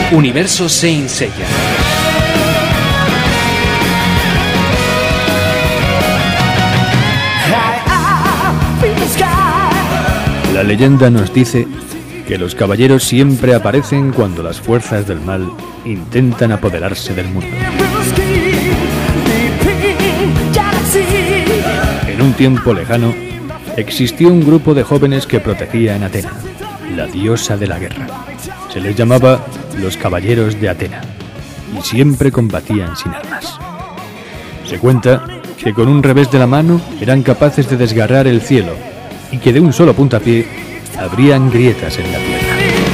Universo Saint Seiya. La leyenda nos dice que los caballeros siempre aparecen cuando las fuerzas del mal intentan apoderarse del mundo. En un tiempo lejano, existió un grupo de jóvenes que protegían a Athena, la diosa de la guerra. Se les llamaba los Caballeros de Athena, y siempre combatían sin armas. Se cuenta que con un revés de la mano eran capaces de desgarrar el cielo, y que de un solo puntapié abrían grietas en la tierra.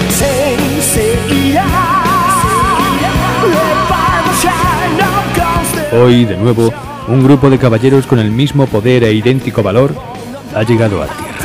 Hoy, de nuevo, un grupo de caballeros con el mismo poder e idéntico valor ha llegado a la tierra.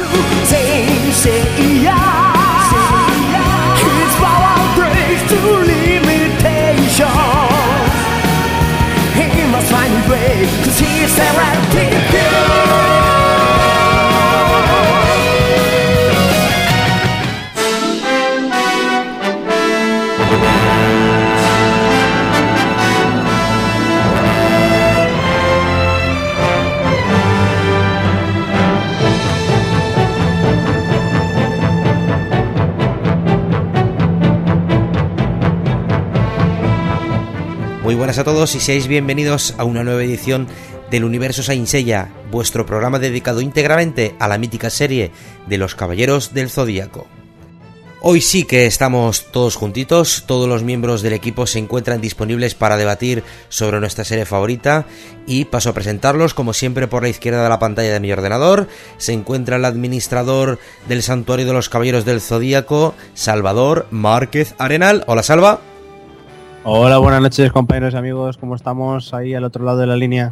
Muy buenas a todos y seáis bienvenidos a una nueva edición del Universo Saint Seiya, vuestro programa dedicado íntegramente a la mítica serie de los Caballeros del Zodíaco. Hoy sí que estamos todos juntitos, todos los miembros del equipo se encuentran disponibles para debatir sobre nuestra serie favorita y paso a presentarlos. Como siempre, por la izquierda de la pantalla de mi ordenador se encuentra el administrador del Santuario de los Caballeros del Zodíaco, Salvador Márquez Arenal. Hola, Salva. Hola, buenas noches, compañeros y amigos, ¿cómo estamos ahí al otro lado de la línea?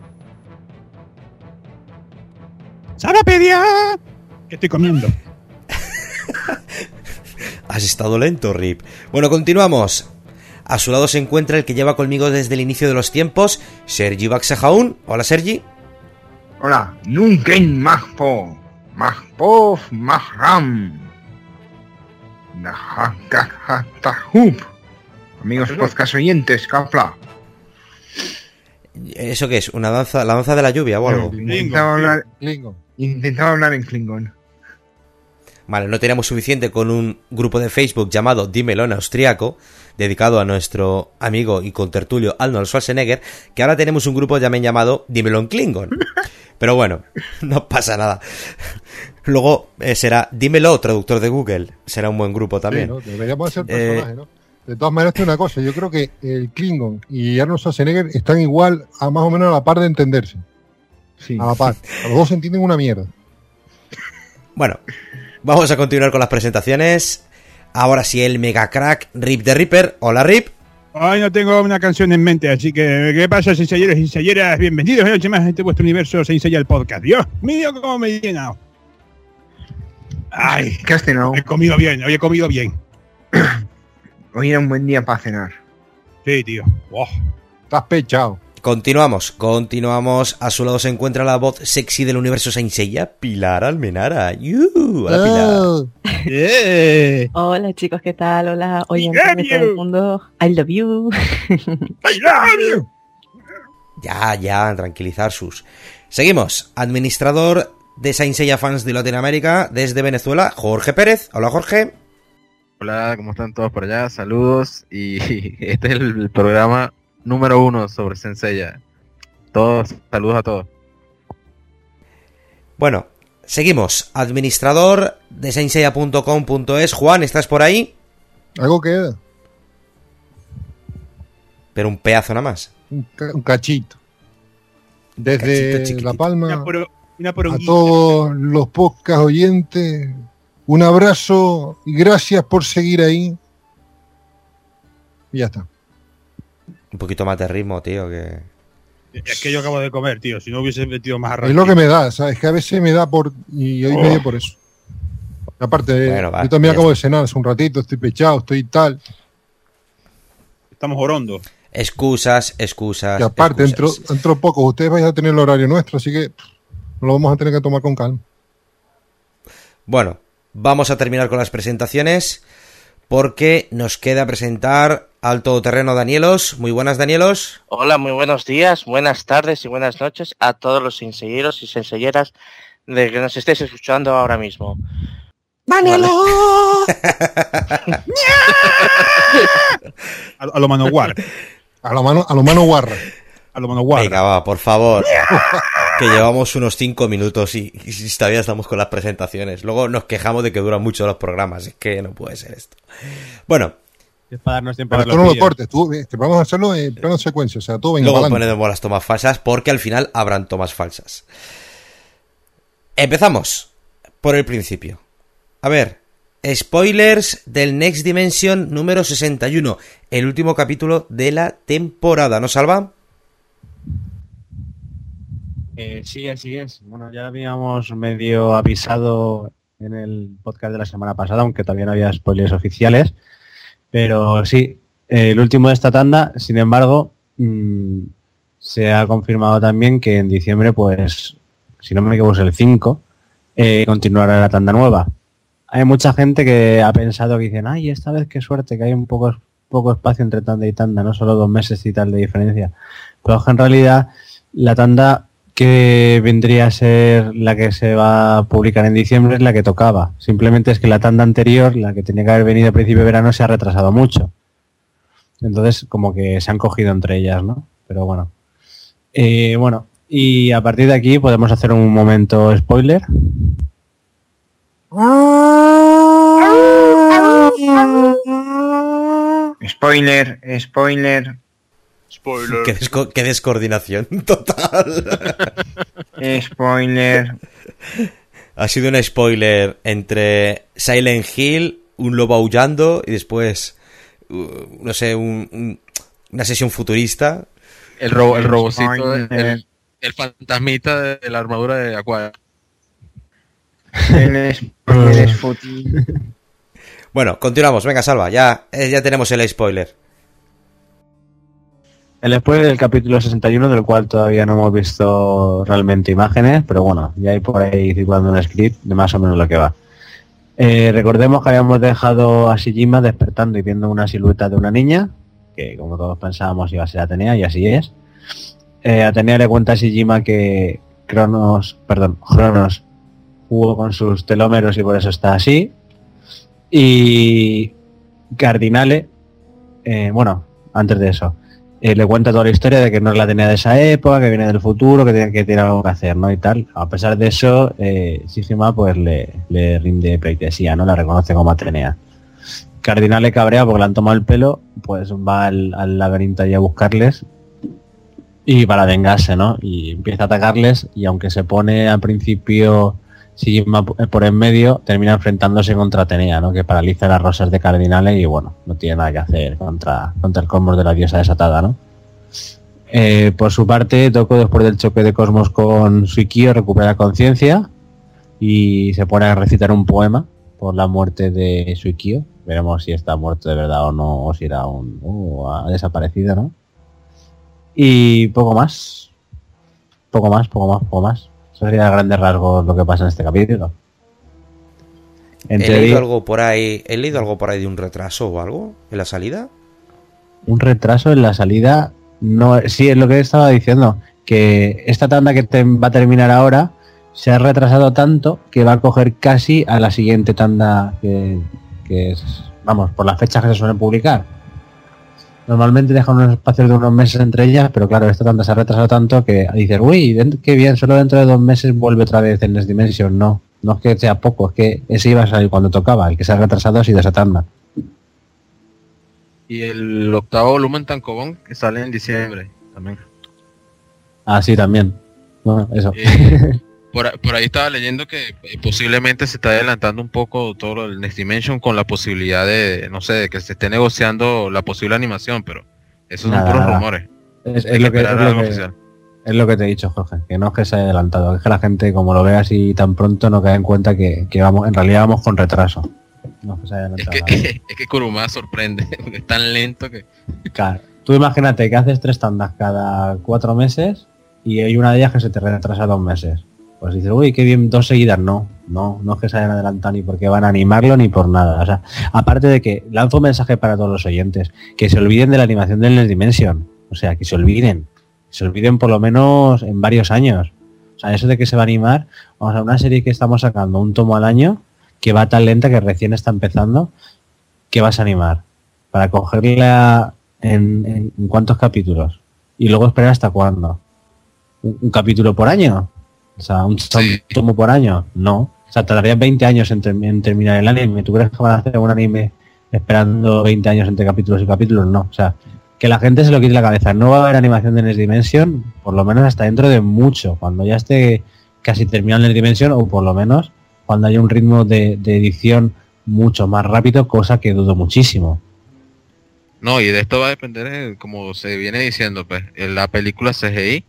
¡Sarapedia! ¿Qué estoy comiendo? Has estado lento, Rip. Bueno, continuamos. A su lado se encuentra el que lleva conmigo desde el inicio de los tiempos, Sergi Baxajaun. Hola, Sergi. Hola, Nunken Mahpo, Mahpov Mahram, Nahakakatahup. Amigos podcast oyentes, Kapla. ¿Eso qué es? ¿Una danza? ¿La danza de la lluvia o algo? Intentaba hablar en Klingon. Vale, no teníamos suficiente con un grupo de Facebook llamado Dímelo en Austriaco, dedicado a nuestro amigo y contertulio Arnold Schwarzenegger, que ahora tenemos un grupo también llamado Dímelo en Klingon. Pero bueno, no pasa nada. Luego será Dímelo, traductor de Google. Será un buen grupo también. Sí, ¿no? Deberíamos ser personajes, ¿no? De todas maneras, tengo una cosa, yo creo que el Klingon y Arnold Schwarzenegger están igual, a más o menos a la par de entenderse. Sí. A la par. A los dos se entienden una mierda. Bueno, vamos a continuar con las presentaciones. Ahora sí, el mega crack Rip the Ripper. Hola, Rip. Hoy no tengo una canción en mente, así que ¿qué pasa, Sainselleros y Sainselleras? Bienvenidos una noche más a este vuestro Universo Saint Seiya, el podcast. Dios mío, cómo me he llenado. Ay, ¿Qué has cenado? hoy he comido bien. Hoy era un buen día para cenar. Sí, tío. Wow. Estás pechado. Continuamos. A su lado se encuentra la voz sexy del Universo Saint Seiya, Pilar Almenara. Hola, Pilar. Hola chicos, ¿qué tal? Hola, oyentes de todo el mundo. I love you. Ya, tranquilizar sus. Seguimos. Administrador de Saint Seiya Fans de Latinoamérica desde Venezuela, Jorge Pérez. Hola, Jorge. Hola, ¿cómo están todos por allá? Saludos, y este es el programa número 1 sobre Saint Seiya. Saludos a todos. Bueno, seguimos. Administrador de saintseiya.com.es. Juan, ¿estás por ahí? Algo queda. Pero un pedazo nada más. Un cachito. Desde Cachito La Palma Una a poronguita. todos los podcast oyentes, un abrazo y gracias por seguir ahí. Y ya está. Un poquito más de ritmo, tío, que... Es que yo acabo de comer, tío. Si no hubiese metido más arranque. Es lo que me da, ¿sabes? Que a veces me da por... Y hoy me dio por eso. Aparte, Bueno, va, yo también ya acabo está. de cenar hace un ratito, estoy pechado, estoy tal. Estamos orondo. Excusas. Y aparte, excusas. dentro poco, ustedes vais a tener el horario nuestro, así que nos lo vamos a tener que tomar con calma. Bueno, vamos a terminar con las presentaciones. porque nos queda presentar al todoterreno Danielos. Muy buenas, Danielos. Hola, muy buenos días, buenas tardes y buenas noches a todos los senselleros y senselleras de que nos estéis escuchando ahora mismo. ¡Danielo! A lo Manowar. A lo Manowar. A lo Manowar. Venga, va, por favor. Que llevamos unos 5 minutos y todavía estamos con las presentaciones. Luego nos quejamos de que duran mucho los programas. Es que no puede ser esto. Bueno. Es para darnos tiempo. Pero tú no lo cortes. Te vamos a hacerlo en plano secuencia. O sea, tú venga. Luego ponemos las tomas falsas porque al final habrán tomas falsas. Empezamos por el principio. A ver, spoilers del Next Dimension número 61. El último capítulo de la temporada. ¿No, Salva? Sí, así es. Bueno, ya lo habíamos medio avisado en el podcast de la semana pasada, aunque todavía no había spoilers oficiales. Pero sí, el último de esta tanda, sin embargo, se ha confirmado también que en diciembre, pues, si no me equivoco, es el 5, continuará la tanda nueva. Hay mucha gente que ha pensado que dicen, ay, esta vez qué suerte, que hay un poco espacio entre tanda y tanda, no solo 2 meses y tal de diferencia. Pero en realidad, la tanda que vendría a ser la que se va a publicar en diciembre es la que tocaba. Simplemente es que la tanda anterior, la que tenía que haber venido a principio de verano, se ha retrasado mucho. Entonces, como que se han cogido entre ellas, ¿no? Pero bueno. Bueno, y a partir de aquí podemos hacer un momento spoiler. Spoiler. Qué descoordinación total. Spoiler. Ha sido un spoiler entre Silent Hill, un lobo aullando y después, no sé, una sesión futurista. El robocito, el fantasmita de la armadura de Aquaman. El spoiler es fútil. Bueno, continuamos. Venga, Salva, ya tenemos el spoiler. El spoiler del capítulo 61, del cual todavía no hemos visto realmente imágenes, pero bueno, ya hay por ahí circulando un script de más o menos lo que va. Recordemos que habíamos dejado a Shijima despertando y viendo una silueta de una niña, que como todos pensábamos iba a ser Atenea, y así es. Atenea le cuenta a Shijima que Cronos jugó con sus telómeros y por eso está así. Y Cardinale, bueno, antes de eso, le cuenta toda la historia de que no es la Atenea de esa época, que viene del futuro, que tiene algo que hacer, ¿no? Y tal. A pesar de eso, Shijima pues le rinde pleitesía, ¿no? La reconoce como Atenea. Cardinale cabrea porque le han tomado el pelo, pues va al laberinto ahí a buscarles y para vengarse, ¿no? Y empieza a atacarles y aunque se pone al principio Shijima por en medio, termina enfrentándose contra Atenea, ¿no? Que paraliza las rosas de Cardinale y bueno, no tiene nada que hacer contra el cosmos de la diosa desatada, ¿no? Por su parte, Toko, después del choque de cosmos con Suikyo, recupera conciencia y se pone a recitar un poema por la muerte de Suikyo. Veremos si está muerto de verdad o no, o si era ha desaparecido, ¿no? Y poco más. Eso sería a grandes rasgos lo que pasa en este capítulo. He leído algo por ahí de un retraso o algo en la salida. Un retraso en la salida, no, sí, es lo que estaba diciendo, que esta tanda que va a terminar ahora se ha retrasado tanto que va a coger casi a la siguiente tanda que es, vamos, por las fechas que se suelen publicar. Normalmente dejan unos espacios de unos meses entre ellas, pero claro, esta tanda se ha retrasado tanto que dices, uy, qué bien, solo dentro de 2 meses vuelve otra vez en Next Dimension. No es que sea poco, es que ese iba a salir cuando tocaba, el que se ha retrasado ha sido esa tanda. Y el 8º volumen Tankobon que sale en diciembre también. Ah, sí, también. Bueno, eso. Por ahí estaba leyendo que posiblemente se está adelantando un poco todo lo del Next Dimension con la posibilidad de, no sé, de que se esté negociando la posible animación, pero esos son puros rumores. Es lo que te he dicho, Jorge, que no es que se haya adelantado, es que la gente, como lo ve así tan pronto, no cae en cuenta que vamos, en realidad vamos con retraso. No es que se haya adelantado. Es que Kuruma sorprende, es tan lento que... Claro, tú imagínate que haces 3 tandas cada 4 meses y hay una de ellas que se te retrasa 2 meses. Pues dices, uy, qué bien, 2 seguidas, no. No es que se hayan adelantado ni porque van a animarlo ni por nada. O sea, aparte de que lanzo un mensaje para todos los oyentes, que se olviden de la animación del Next Dimension. O sea, que se olviden por lo menos en varios años. O sea, eso de que se va a animar, vamos a una serie que estamos sacando un tomo al año, que va tan lenta que recién está empezando, que vas a animar para cogerla en cuántos capítulos y luego esperar hasta cuándo. ¿Un capítulo por año? O sea, un tomo por año. No, o sea, tardaría 20 años en terminar el anime. ¿Tú crees que van a hacer un anime esperando 20 años entre capítulos y capítulos? No, o sea, que la gente se lo quite la cabeza. No va a haber animación de Next Dimension, por lo menos hasta dentro de mucho, cuando ya esté casi terminado Next Dimension, o por lo menos cuando haya un ritmo de edición mucho más rápido, cosa que dudo muchísimo. No, y de esto va a depender, como se viene diciendo, pues, en la película CGI,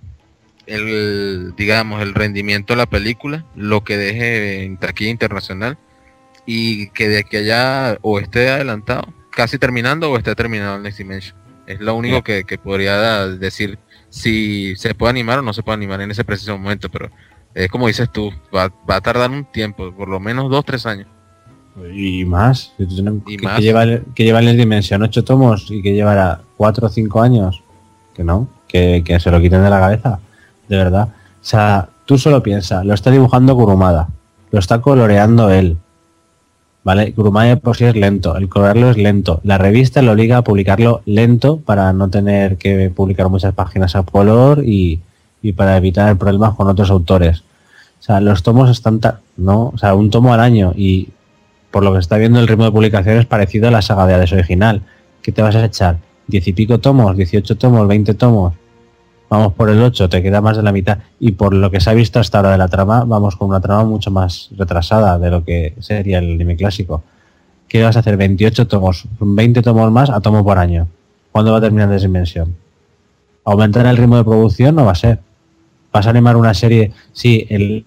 el rendimiento de la película, lo que deje en taquilla internacional, y que de aquí allá o esté adelantado, casi terminando, o esté terminado el Next Dimension. Es lo único que podría decir si se puede animar o no se puede animar en ese preciso momento, pero es como dices tú, va a tardar un tiempo, por lo menos 2-3 años. Y más, que lleva el Next Dimension 8 tomos y que llevará 4 o 5 años, que no, que se lo quiten de la cabeza, de verdad. O sea, tú solo piensas, lo está dibujando Kurumada, lo está coloreando él, ¿vale? Kurumada por sí es lento, el colorarlo es lento, la revista lo obliga a publicarlo lento para no tener que publicar muchas páginas a color y para evitar problemas con otros autores. O sea, los tomos están o sea, un tomo al año, y por lo que se está viendo el ritmo de publicación es parecido a la saga de Hades original. ¿Qué te vas a echar? 10 y pico tomos, 18 tomos, 20 tomos. Vamos por el 8, te queda más de la mitad. Y por lo que se ha visto hasta ahora de la trama, vamos con una trama mucho más retrasada de lo que sería el anime clásico. ¿Qué vas a hacer? 28 tomos, 20 tomos más a tomo por año. ¿Cuándo va a terminar Next Dimension? ¿Aumentar el ritmo de producción? No va a ser. ¿Vas a animar una serie? Sí,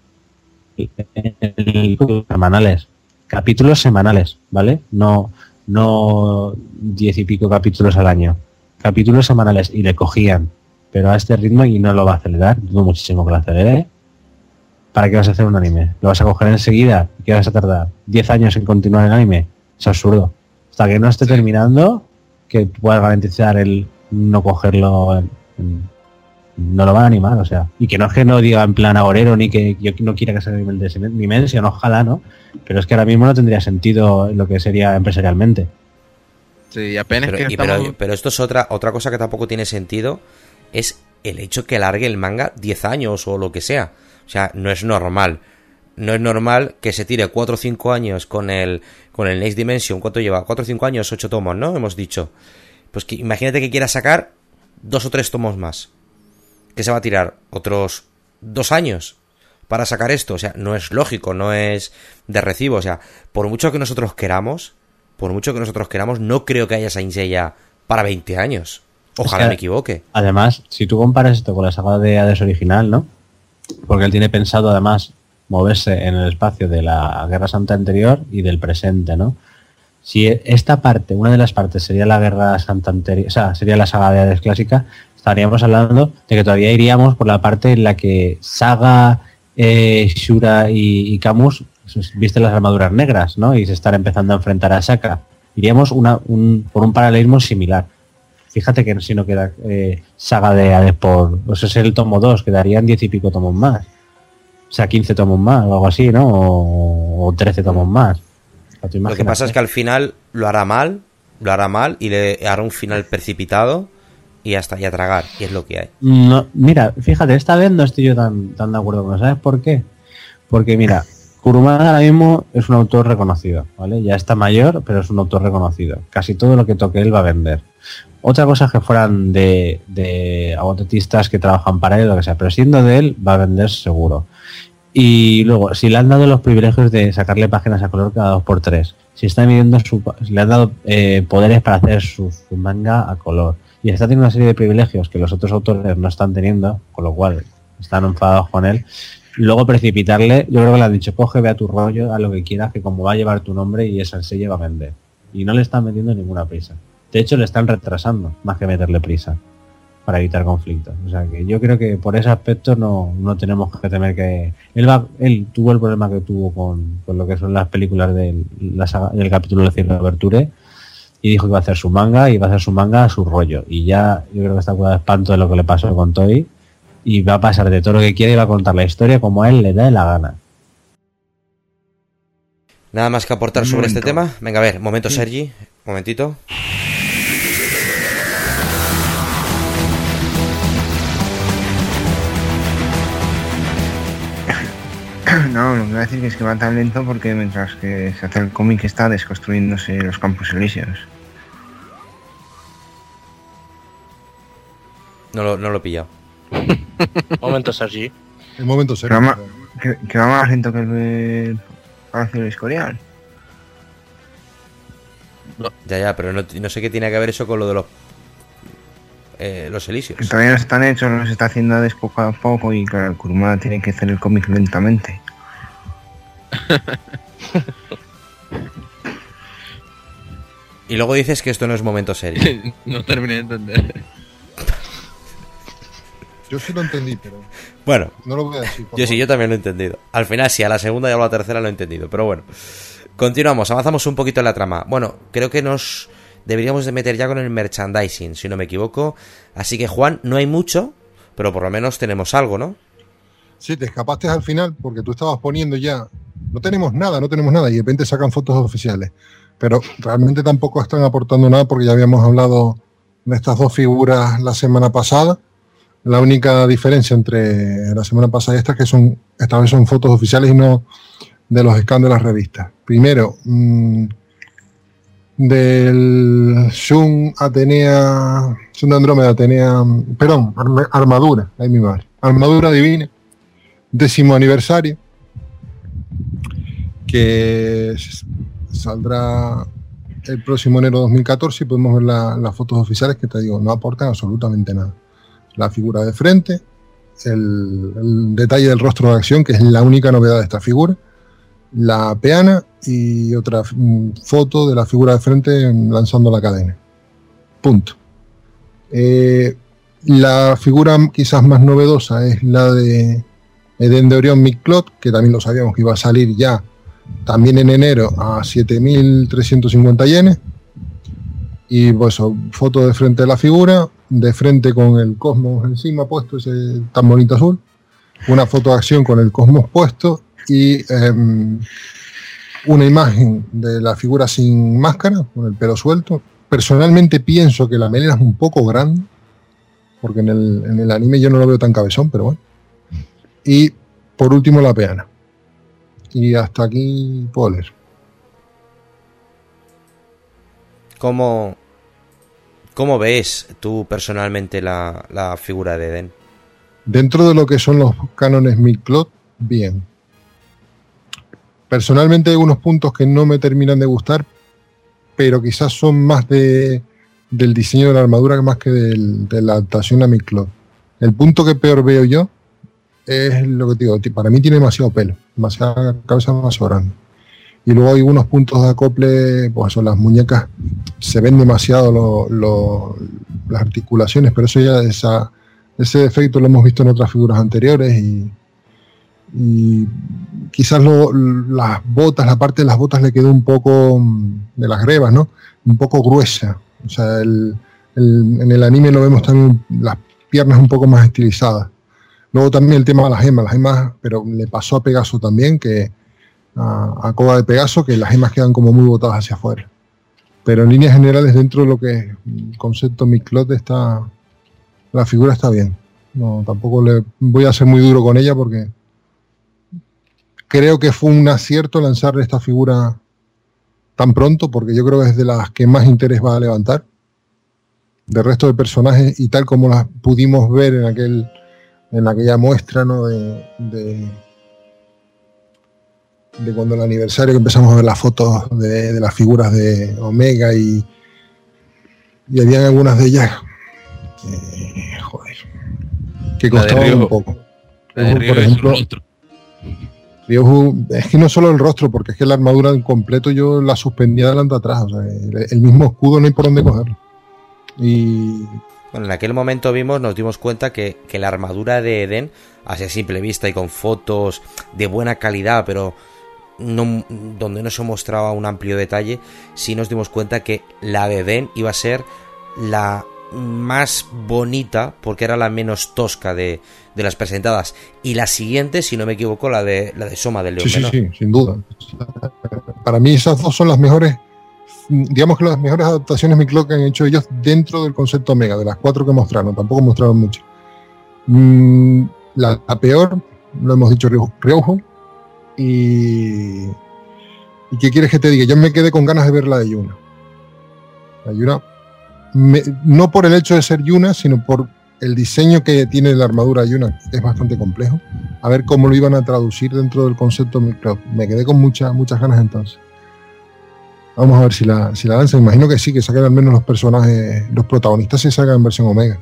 semanales. Capítulos semanales, ¿vale? No 10 y pico capítulos al año. Capítulos semanales, y le cogían. Pero a este ritmo, y no lo va a acelerar, dudo muchísimo que lo acelere. ¿Para qué vas a hacer un anime? ¿Lo vas a coger enseguida? ¿Qué vas a tardar? ¿10 años en continuar el anime? Es absurdo. Hasta que no esté terminando, que puedas garantizar el no cogerlo no lo van a animar, o sea, y que no es que no diga en plan agorero ni que yo no quiera que se anime el de Dimension, ojalá, ¿no? Pero es que ahora mismo no tendría sentido lo que sería empresarialmente. Sí, apenas pero esto es otra cosa que tampoco tiene sentido, es el hecho que alargue el manga 10 años o lo que sea. O sea, no es normal. No es normal que se tire 4 o 5 años con el Next Dimension. ¿Cuánto lleva? 4 o 5 años, 8 tomos, ¿no? Hemos dicho. Pues que imagínate que quiera sacar 2 o 3 tomos más. Que se va a tirar otros 2 años para sacar esto. O sea, no es lógico, no es de recibo. O sea, por mucho que nosotros queramos, no creo que haya Saint Seiya para 20 años. Ojalá me equivoque. Además, si tú comparas esto con la saga de Hades original, ¿no? Porque él tiene pensado además moverse en el espacio de la Guerra Santa anterior y del presente, ¿no? Si esta parte, una de las partes sería la Guerra Santa anterior, o sea, sería la saga de Hades clásica, estaríamos hablando de que todavía iríamos por la parte en la que Saga, Shura y Camus visten las armaduras negras, ¿no? Y se están empezando a enfrentar a Shaka. Iríamos por un paralelismo similar. Fíjate que si no queda Saga de Hades pues es el tomo 2, quedarían 10 y pico tomos más. O sea, 15 tomos más o algo así, ¿no? O 13 tomos más. Lo que pasa es que al final lo hará mal y le hará un final precipitado y hasta ya tragar, y es lo que hay. No, mira, fíjate, esta vez no estoy yo tan de acuerdo con eso. ¿Sabes por qué? Porque mira, Kurumada ahora mismo es un autor reconocido, ¿vale? Ya está mayor, pero es un autor reconocido. Casi todo lo que toque él va a vender. Otra cosa es que fueran de agotatistas que trabajan para él, lo que sea, pero siendo de él va a vender seguro. Y luego, si le han dado los privilegios de sacarle páginas a color cada 2x3, si le han dado poderes para hacer su manga a color, y está teniendo una serie de privilegios que los otros autores no están teniendo, con lo cual están enfadados con él, luego precipitarle, yo creo que le han dicho, coge, ve a tu rollo, a lo que quieras, que como va a llevar tu nombre y esa sello va a vender. Y no le están metiendo ninguna prisa. De hecho, le están retrasando, más que meterle prisa. para evitar conflictos. O sea que yo creo que por ese aspecto no tenemos que temer que... Él tuvo el problema que tuvo con lo que son las películas del capítulo de Cien Aberture, y dijo que iba a hacer su manga, y va a hacer su manga a su rollo. Y ya yo creo que está curado de espanto de lo que le pasó con Toei, y va a pasar de todo lo que quiere y va a contar la historia como a él le da la gana. ¿Nada más que aportar sobre este tema? Venga, a ver, momento Sergi, momentito. No, lo que voy a decir es que va tan lento porque mientras que se hace el cómic está desconstruyéndose los campos elíseos. No lo he pillado. Momento Sergi. El momento Sergi. Que va más lento que el Palacio del Escorial. No. Ya, pero no sé qué tiene que ver eso con lo de los elíseos. Que todavía no están hechos, los está haciendo de poco a poco y claro, el Kurumada tiene que hacer el cómic lentamente. Y luego dices que esto no es momento serio. No terminé de entender. Yo sí lo entendí, pero... Bueno, no lo voy a decir. Yo también lo he entendido. Al final sí, a la segunda y a la tercera lo he entendido. Pero bueno, continuamos, avanzamos un poquito en la trama. Bueno, creo que nos deberíamos de meter ya con el merchandising, si no me equivoco. Así que, Juan, no hay mucho, pero por lo menos tenemos algo, ¿no? Sí, te escapaste al final porque tú estabas poniendo ya... No tenemos nada, y de repente sacan fotos oficiales. Pero realmente tampoco están aportando nada porque ya habíamos hablado de estas dos figuras la semana pasada. La única diferencia entre la semana pasada y esta es que esta vez son fotos oficiales y no de los scans de las revistas. Primero, del Shun Atenea, Shun de Andrómeda Atenea, perdón, Armadura, ahí mi madre. Armadura Divina, 10º aniversario, que saldrá el próximo enero de 2014 y podemos ver las fotos oficiales que te digo, no aportan absolutamente nada. La figura de frente, el detalle del rostro de acción, que es la única novedad de esta figura, la peana y otra foto de la figura de frente lanzando la cadena. Punto. La figura quizás más novedosa es la de Eden de Orión Miclot, que también lo sabíamos que iba a salir ya también en enero a 7.350 yenes. Y pues foto de frente de la figura, de frente con el cosmos encima puesto, ese tan bonito azul, una foto de acción con el cosmos puesto y una imagen de la figura sin máscara, con el pelo suelto. Personalmente pienso que la melena es un poco grande, porque en el anime yo no lo veo tan cabezón, pero bueno. Y por último la peana. Y hasta aquí puedo leer. ¿Cómo ves tú personalmente la figura de Eden? Dentro de lo que son los cánones Miclot, bien. Personalmente hay unos puntos que no me terminan de gustar, pero quizás son más del diseño de la armadura más que de la adaptación a Miclot. El punto que peor veo yo es lo que te digo, para mí tiene demasiado pelo, demasiada cabeza demasiado grande. Y luego hay unos puntos de acople, pues son las muñecas, se ven demasiado las articulaciones, pero eso ya ese defecto lo hemos visto en otras figuras anteriores y quizás las botas, la parte de las botas le quedó un poco de las grebas, ¿no? Un poco gruesa. O sea, en el anime lo vemos también las piernas un poco más estilizadas. Luego también el tema de las gemas, pero le pasó a Pegaso también, que a Koga de Pegaso, que las gemas quedan como muy botadas hacia afuera. Pero en líneas generales, dentro de lo que es el concepto Miclot, la figura está bien. No, tampoco le voy a ser muy duro con ella porque creo que fue un acierto lanzar esta figura tan pronto, porque yo creo que es de las que más interés va a levantar del resto de personajes y tal como las pudimos ver en aquella muestra, ¿no? de cuando el aniversario, que empezamos a ver las fotos de las figuras de Omega y habían algunas de ellas que costaban un poco. Por ejemplo, Ryohu, es que no solo el rostro, porque es que la armadura en completo yo la suspendía delante atrás, o sea, el mismo escudo no hay por dónde cogerlo. Y Bueno, en aquel momento nos dimos cuenta que la armadura de Eden, así a simple vista y con fotos de buena calidad, pero donde no se mostraba un amplio detalle, sí nos dimos cuenta que la de Eden iba a ser la más bonita, porque era la menos tosca de las presentadas. Y la siguiente, si no me equivoco, la de Soma del León Menor. Sí, sin duda. Para mí esas dos son las mejores, digamos que las mejores adaptaciones Micloc que han hecho ellos dentro del concepto Omega, de las 4 que mostraron. Tampoco mostraron mucho. La peor, lo hemos dicho, Ryuho. Y ¿qué quieres que te diga? Yo me quedé con ganas de ver la de Yuna. La Yuna, no por el hecho de ser Yuna, sino por el diseño que tiene la armadura Yuna, que es bastante complejo. A ver cómo lo iban a traducir dentro del concepto Micloc. Me quedé con muchas ganas entonces. Vamos a ver si la lanzan. Imagino que sí, que saquen al menos los personajes, los protagonistas se sacan en versión Omega.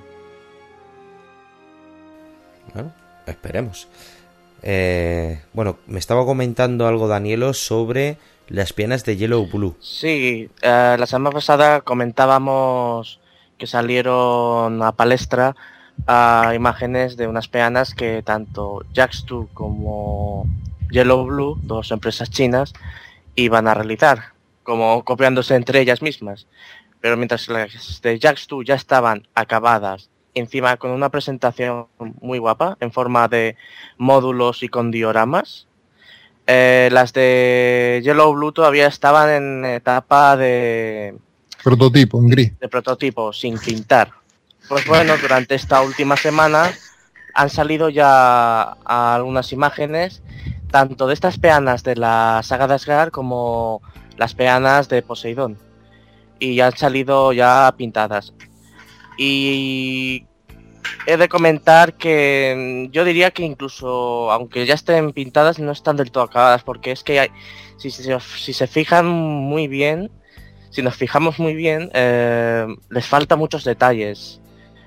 Bueno, esperemos. Bueno, me estaba comentando algo Danielo sobre las peanas de Yellow Blue. Sí, la semana pasada comentábamos que salieron a palestra imágenes de unas peanas que tanto Jax2 como Yellow Blue, dos empresas chinas, iban a realizar, como copiándose entre ellas mismas. Pero mientras las de Jax2 ya estaban acabadas, encima con una presentación muy guapa en forma de módulos y con dioramas, las de Yellow Blue todavía estaban en etapa de prototipo, en gris. De prototipo, sin pintar. Pues bueno, durante esta última semana han salido ya algunas imágenes tanto de estas peanas de la saga de Asgard como las peanas de Poseidón, y ya han salido ya pintadas. Y he de comentar que yo diría que incluso aunque ya estén pintadas no están del todo acabadas, porque es que si se fijan muy bien, si nos fijamos muy bien, les faltan muchos detalles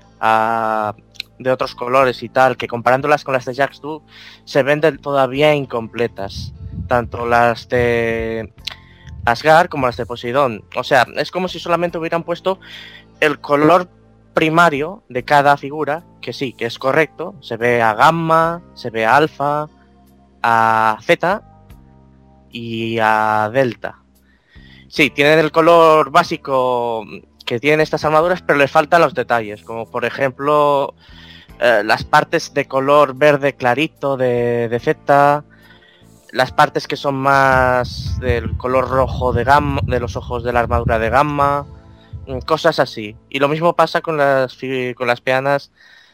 de otros colores y tal, que comparándolas con las de Jax2 se ven todavía incompletas, tanto las de Asgard como las de Poseidón. O sea, es como si solamente hubieran puesto el color primario de cada figura, que sí, que es correcto, se ve a gamma, se ve a alfa, a zeta y a delta. Sí, tienen el color básico que tienen estas armaduras, pero le faltan los detalles, como por ejemplo las partes de color verde clarito de zeta, las partes que son más del color rojo de gamma, de los ojos de la armadura de gamma, cosas así. Y lo mismo pasa con las peanas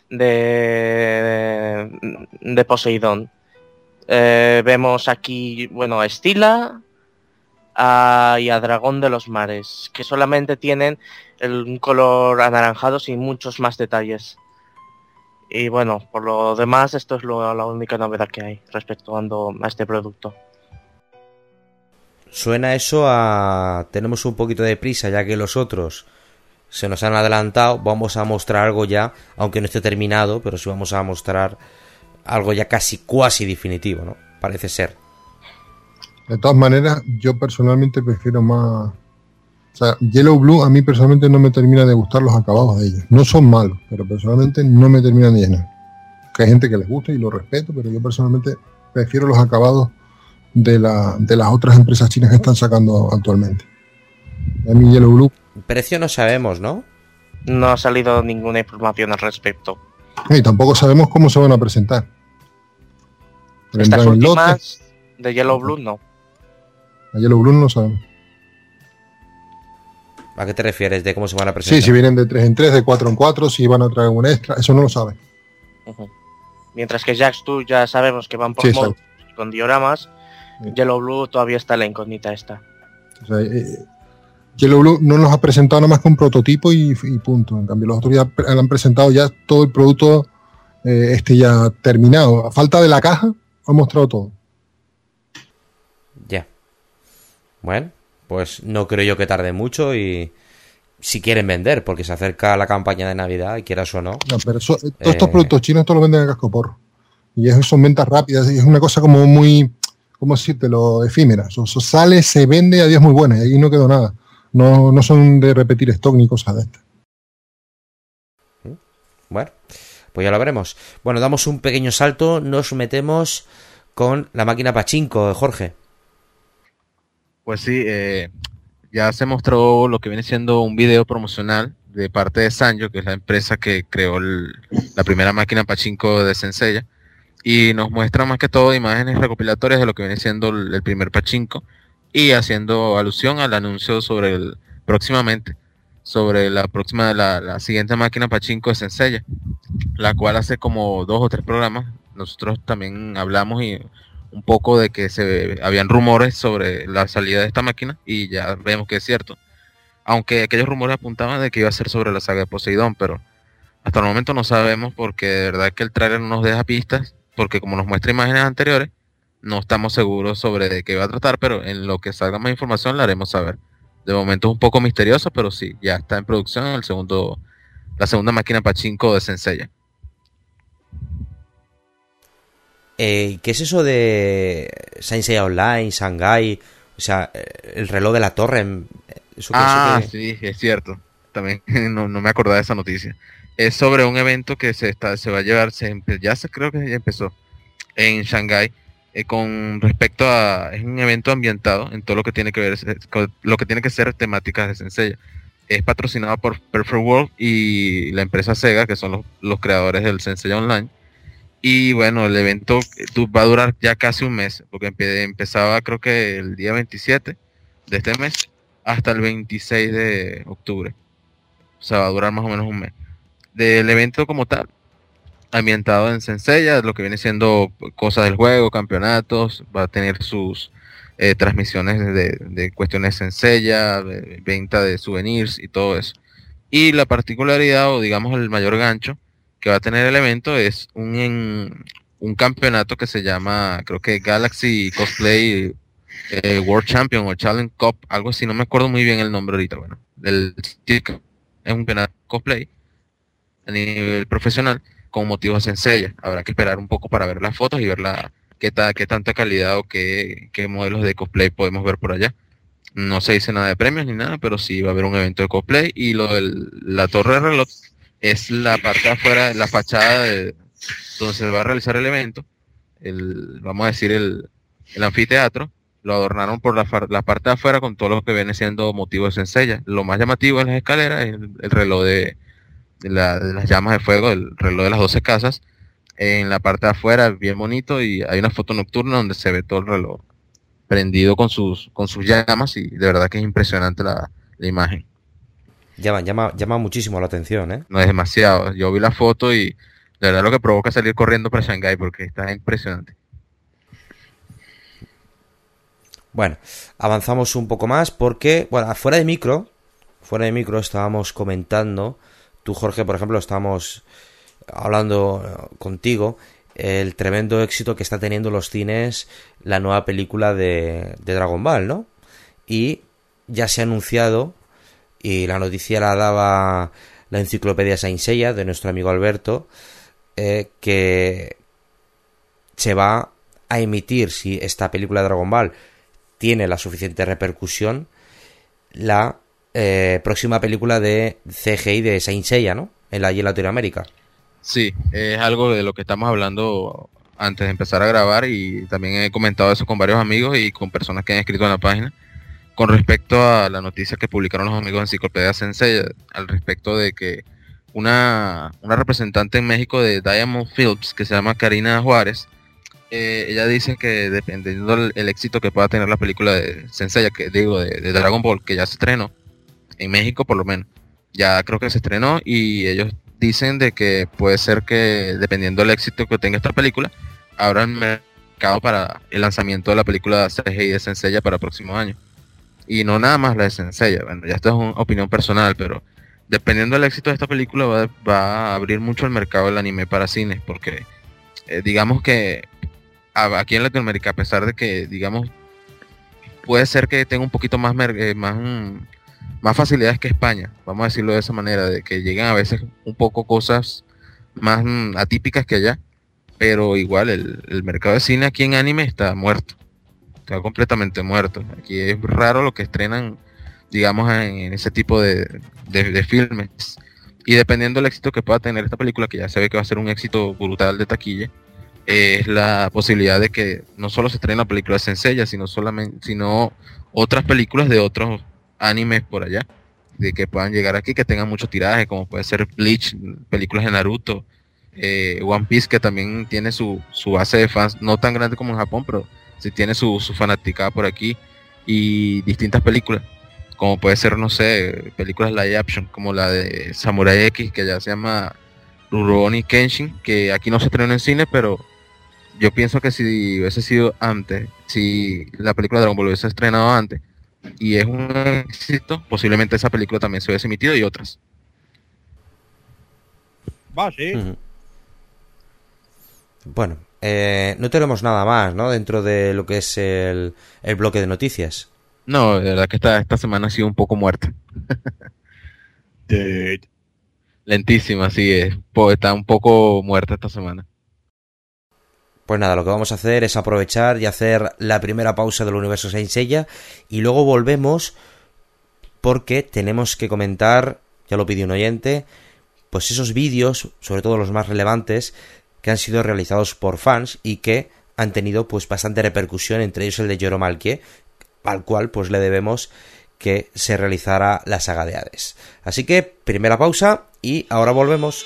de Poseidón. Vemos aquí, bueno, a Estila y a Dragón de los Mares, que solamente tienen un color anaranjado sin muchos más detalles. Y bueno, por lo demás, esto es la única novedad que hay respecto a este producto. Suena eso a... tenemos un poquito de prisa ya que los otros se nos han adelantado. Vamos a mostrar algo ya, aunque no esté terminado, pero sí vamos a mostrar algo ya casi cuasi definitivo, ¿no? Parece ser. De todas maneras, yo personalmente prefiero más... O sea, Yellow Blue a mí personalmente no me termina de gustar los acabados de ellos. No son malos, pero personalmente no me terminan de llenar. Que hay gente que les gusta y lo respeto, pero yo personalmente prefiero los acabados de las otras empresas chinas que están sacando actualmente. A mí Yellow Blue... Precio no sabemos, ¿no? No ha salido ninguna información al respecto. Y tampoco sabemos cómo se van a presentar. Estas últimas de Yellow Blue no. A Yellow Blue no lo sabemos. ¿A qué te refieres? ¿De cómo se van a presentar? Sí, si vienen de 3 en 3, de 4 en 4, si van a traer un extra, eso no lo saben. Mientras que Jax2 ya sabemos que van por mods con dioramas, Yellow Blue todavía está la incógnita esta. O sea, Yellow Blue no nos ha presentado nada más que un prototipo y punto. En cambio, los otros ya han presentado ya todo el producto ya terminado. A falta de la caja, han mostrado todo. Ya. Bueno, pues no creo yo que tarde mucho y si quieren vender, porque se acerca la campaña de Navidad y quieras o no. No, pero todos estos productos chinos todos los venden a cascoporro. Y eso son ventas rápidas. Y es una cosa como muy, ¿cómo decírtelo? Efímera. Eso sale, se vende, a Dios muy buena. Y ahí no quedó nada. No son de repetir stock ni cosas de estas. Bueno, pues ya lo veremos. Bueno, damos un pequeño salto, nos metemos con la máquina Pachinko, Jorge. Pues sí, ya se mostró lo que viene siendo un video promocional de parte de Sanyo, que es la empresa que creó la primera máquina Pachinko de Senseiya, y nos muestra más que todo imágenes recopilatorias de lo que viene siendo el primer Pachinko, y haciendo alusión al anuncio sobre próximamente sobre la siguiente máquina Pachinko de Senseiya, la cual hace como 2 o 3 programas nosotros también hablamos y un poco de que habían rumores sobre la salida de esta máquina, y ya vemos que es cierto, aunque aquellos rumores apuntaban de que iba a ser sobre la saga de Poseidón, pero hasta el momento no sabemos, porque de verdad que el tráiler no nos deja pistas, porque como nos muestra imágenes anteriores, no estamos seguros sobre de qué va a tratar, pero en lo que salga más información la haremos saber. De momento es un poco misterioso, pero sí, ya está en producción la segunda máquina Pachinko de Senseiya. ¿Qué es eso de Saint Seiya Online, Shanghai? O sea, el reloj de la torre. Sí, es cierto. También no me acordaba de esa noticia. Es sobre un evento que se va a llevar, creo que ya empezó en Shanghai, con respecto a, es un evento ambientado en todo lo que tiene que ver con lo que tiene que ser temáticas de Senseiya. Es patrocinado por Perfect World y la empresa Sega, que son los creadores del Senseiya Online. Y bueno, el evento va a durar ya casi un mes, porque empezaba creo que el día 27 de este mes hasta el 26 de octubre. O sea, va a durar más o menos un mes. Del evento como tal, ambientado en Senseiya, lo que viene siendo cosas del juego, campeonatos, va a tener sus transmisiones de cuestiones Senseiya, de venta de souvenirs y todo eso. Y la particularidad, o digamos el mayor gancho que va a tener el evento, es un campeonato que se llama, creo que Galaxy Cosplay World Champion o Challenge Cup, algo así, no me acuerdo muy bien el nombre ahorita. Bueno, es un campeonato cosplay a nivel profesional con motivos Senseiya. Habrá que esperar un poco para ver las fotos y ver qué tanta calidad o qué modelos de cosplay podemos ver por allá. No se dice nada de premios ni nada, pero sí va a haber un evento de cosplay. Y la torre de reloj es la parte de afuera, la fachada donde se va a realizar el evento. Vamos a decir el anfiteatro. Lo adornaron por la parte de afuera con todo lo que viene siendo motivo de Senseiya. Lo más llamativo en las escaleras es el reloj de las llamas de fuego, el reloj de las 12 casas. En la parte de afuera, bien bonito, y hay una foto nocturna donde se ve todo el reloj prendido con sus llamas, y de verdad que es impresionante la imagen. Llama muchísimo la atención, ¿eh? No es demasiado. Yo vi la foto y de verdad lo que provoca es salir corriendo para Shanghái, porque está impresionante. Bueno, avanzamos un poco más porque, bueno, fuera de micro estábamos comentando, tú Jorge, por ejemplo, estábamos hablando contigo, el tremendo éxito que está teniendo los cines la nueva película de Dragon Ball, ¿no? Y ya se ha anunciado, y la noticia la daba la enciclopedia Saint Seiya de nuestro amigo Alberto, que se va a emitir, si esta película de Dragon Ball tiene la suficiente repercusión, la próxima película de CGI de Saint Seiya, ¿no? Allí en Latinoamérica. Sí, es algo de lo que estamos hablando antes de empezar a grabar, y también he comentado eso con varios amigos y con personas que han escrito en la página con respecto a la noticia que publicaron los amigos de Enciclopedia Senseiya al respecto de que una representante en México de Diamond Films, que se llama Karina Juárez, ella dice que dependiendo del éxito que pueda tener la película de Senseiya, de Dragon Ball, que ya se estrenó en México, por lo menos ya creo que se estrenó, y ellos dicen de que puede ser que dependiendo del éxito que tenga esta película, habrá un mercado para el lanzamiento de la película CGI de Senseiya para el próximo año. Y no nada más la de Senseiya. Bueno, ya esto es una opinión personal, pero dependiendo del éxito de esta película va a abrir mucho el mercado del anime para cines, porque digamos que aquí en Latinoamérica, a pesar de que digamos puede ser que tenga un poquito más facilidades que España, vamos a decirlo de esa manera, de que llegan a veces un poco cosas más atípicas que allá, pero igual el mercado de cine aquí en anime está muerto, está completamente muerto. Aquí es raro lo que estrenan, digamos, en ese tipo de filmes. Y dependiendo del éxito que pueda tener esta película, que ya se ve que va a ser un éxito brutal de taquilla, es la posibilidad de que no solo se estrene la película de Saint Seiya, sino otras películas de otros animes por allá, de que puedan llegar aquí, que tengan mucho tiraje, como puede ser Bleach, películas de Naruto, One Piece, que también tiene su base de fans, no tan grande como en Japón, pero sí tiene su fanaticada por aquí, y distintas películas, como puede ser, no sé, películas live action, como la de Samurai X, que ya se llama Rurouni Kenshin, que aquí no se estrenó en cine, pero yo pienso que si hubiese sido antes, si la película de Dragon Ball hubiese estrenado antes, y es un éxito, posiblemente esa película también se hubiese emitido y otras. Va, sí. Bueno, no tenemos nada más, ¿no? Dentro de lo que es el bloque de noticias. No, de verdad que esta semana ha sido un poco muerta. Lentísima, sí, está un poco muerta esta semana. Pues nada, lo que vamos a hacer es aprovechar y hacer la primera pausa del universo Saint Seiya y luego volvemos porque tenemos que comentar, ya lo pidió un oyente, pues esos vídeos, sobre todo los más relevantes, que han sido realizados por fans y que han tenido pues bastante repercusión, entre ellos el de Jero Malkie, al cual pues le debemos que se realizara la saga de Hades. Así que primera pausa y ahora volvemos.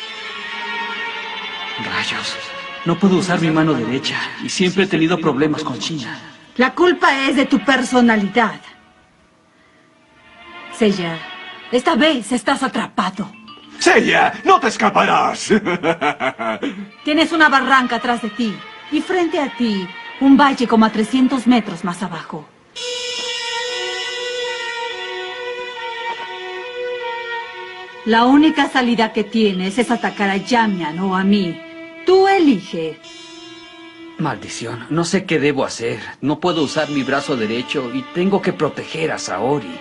Rayos, no puedo usar mi mano derecha y siempre he tenido problemas con China. La culpa es de tu personalidad. Seiya, esta vez estás atrapado. ¡Seiya, no te escaparás! Tienes una barranca atrás de ti y frente a ti un valle como a 300 metros más abajo. La única salida que tienes es atacar a Yamian o a mí. Tú elige. Maldición, no sé qué debo hacer. No puedo usar mi brazo derecho y tengo que proteger a Saori.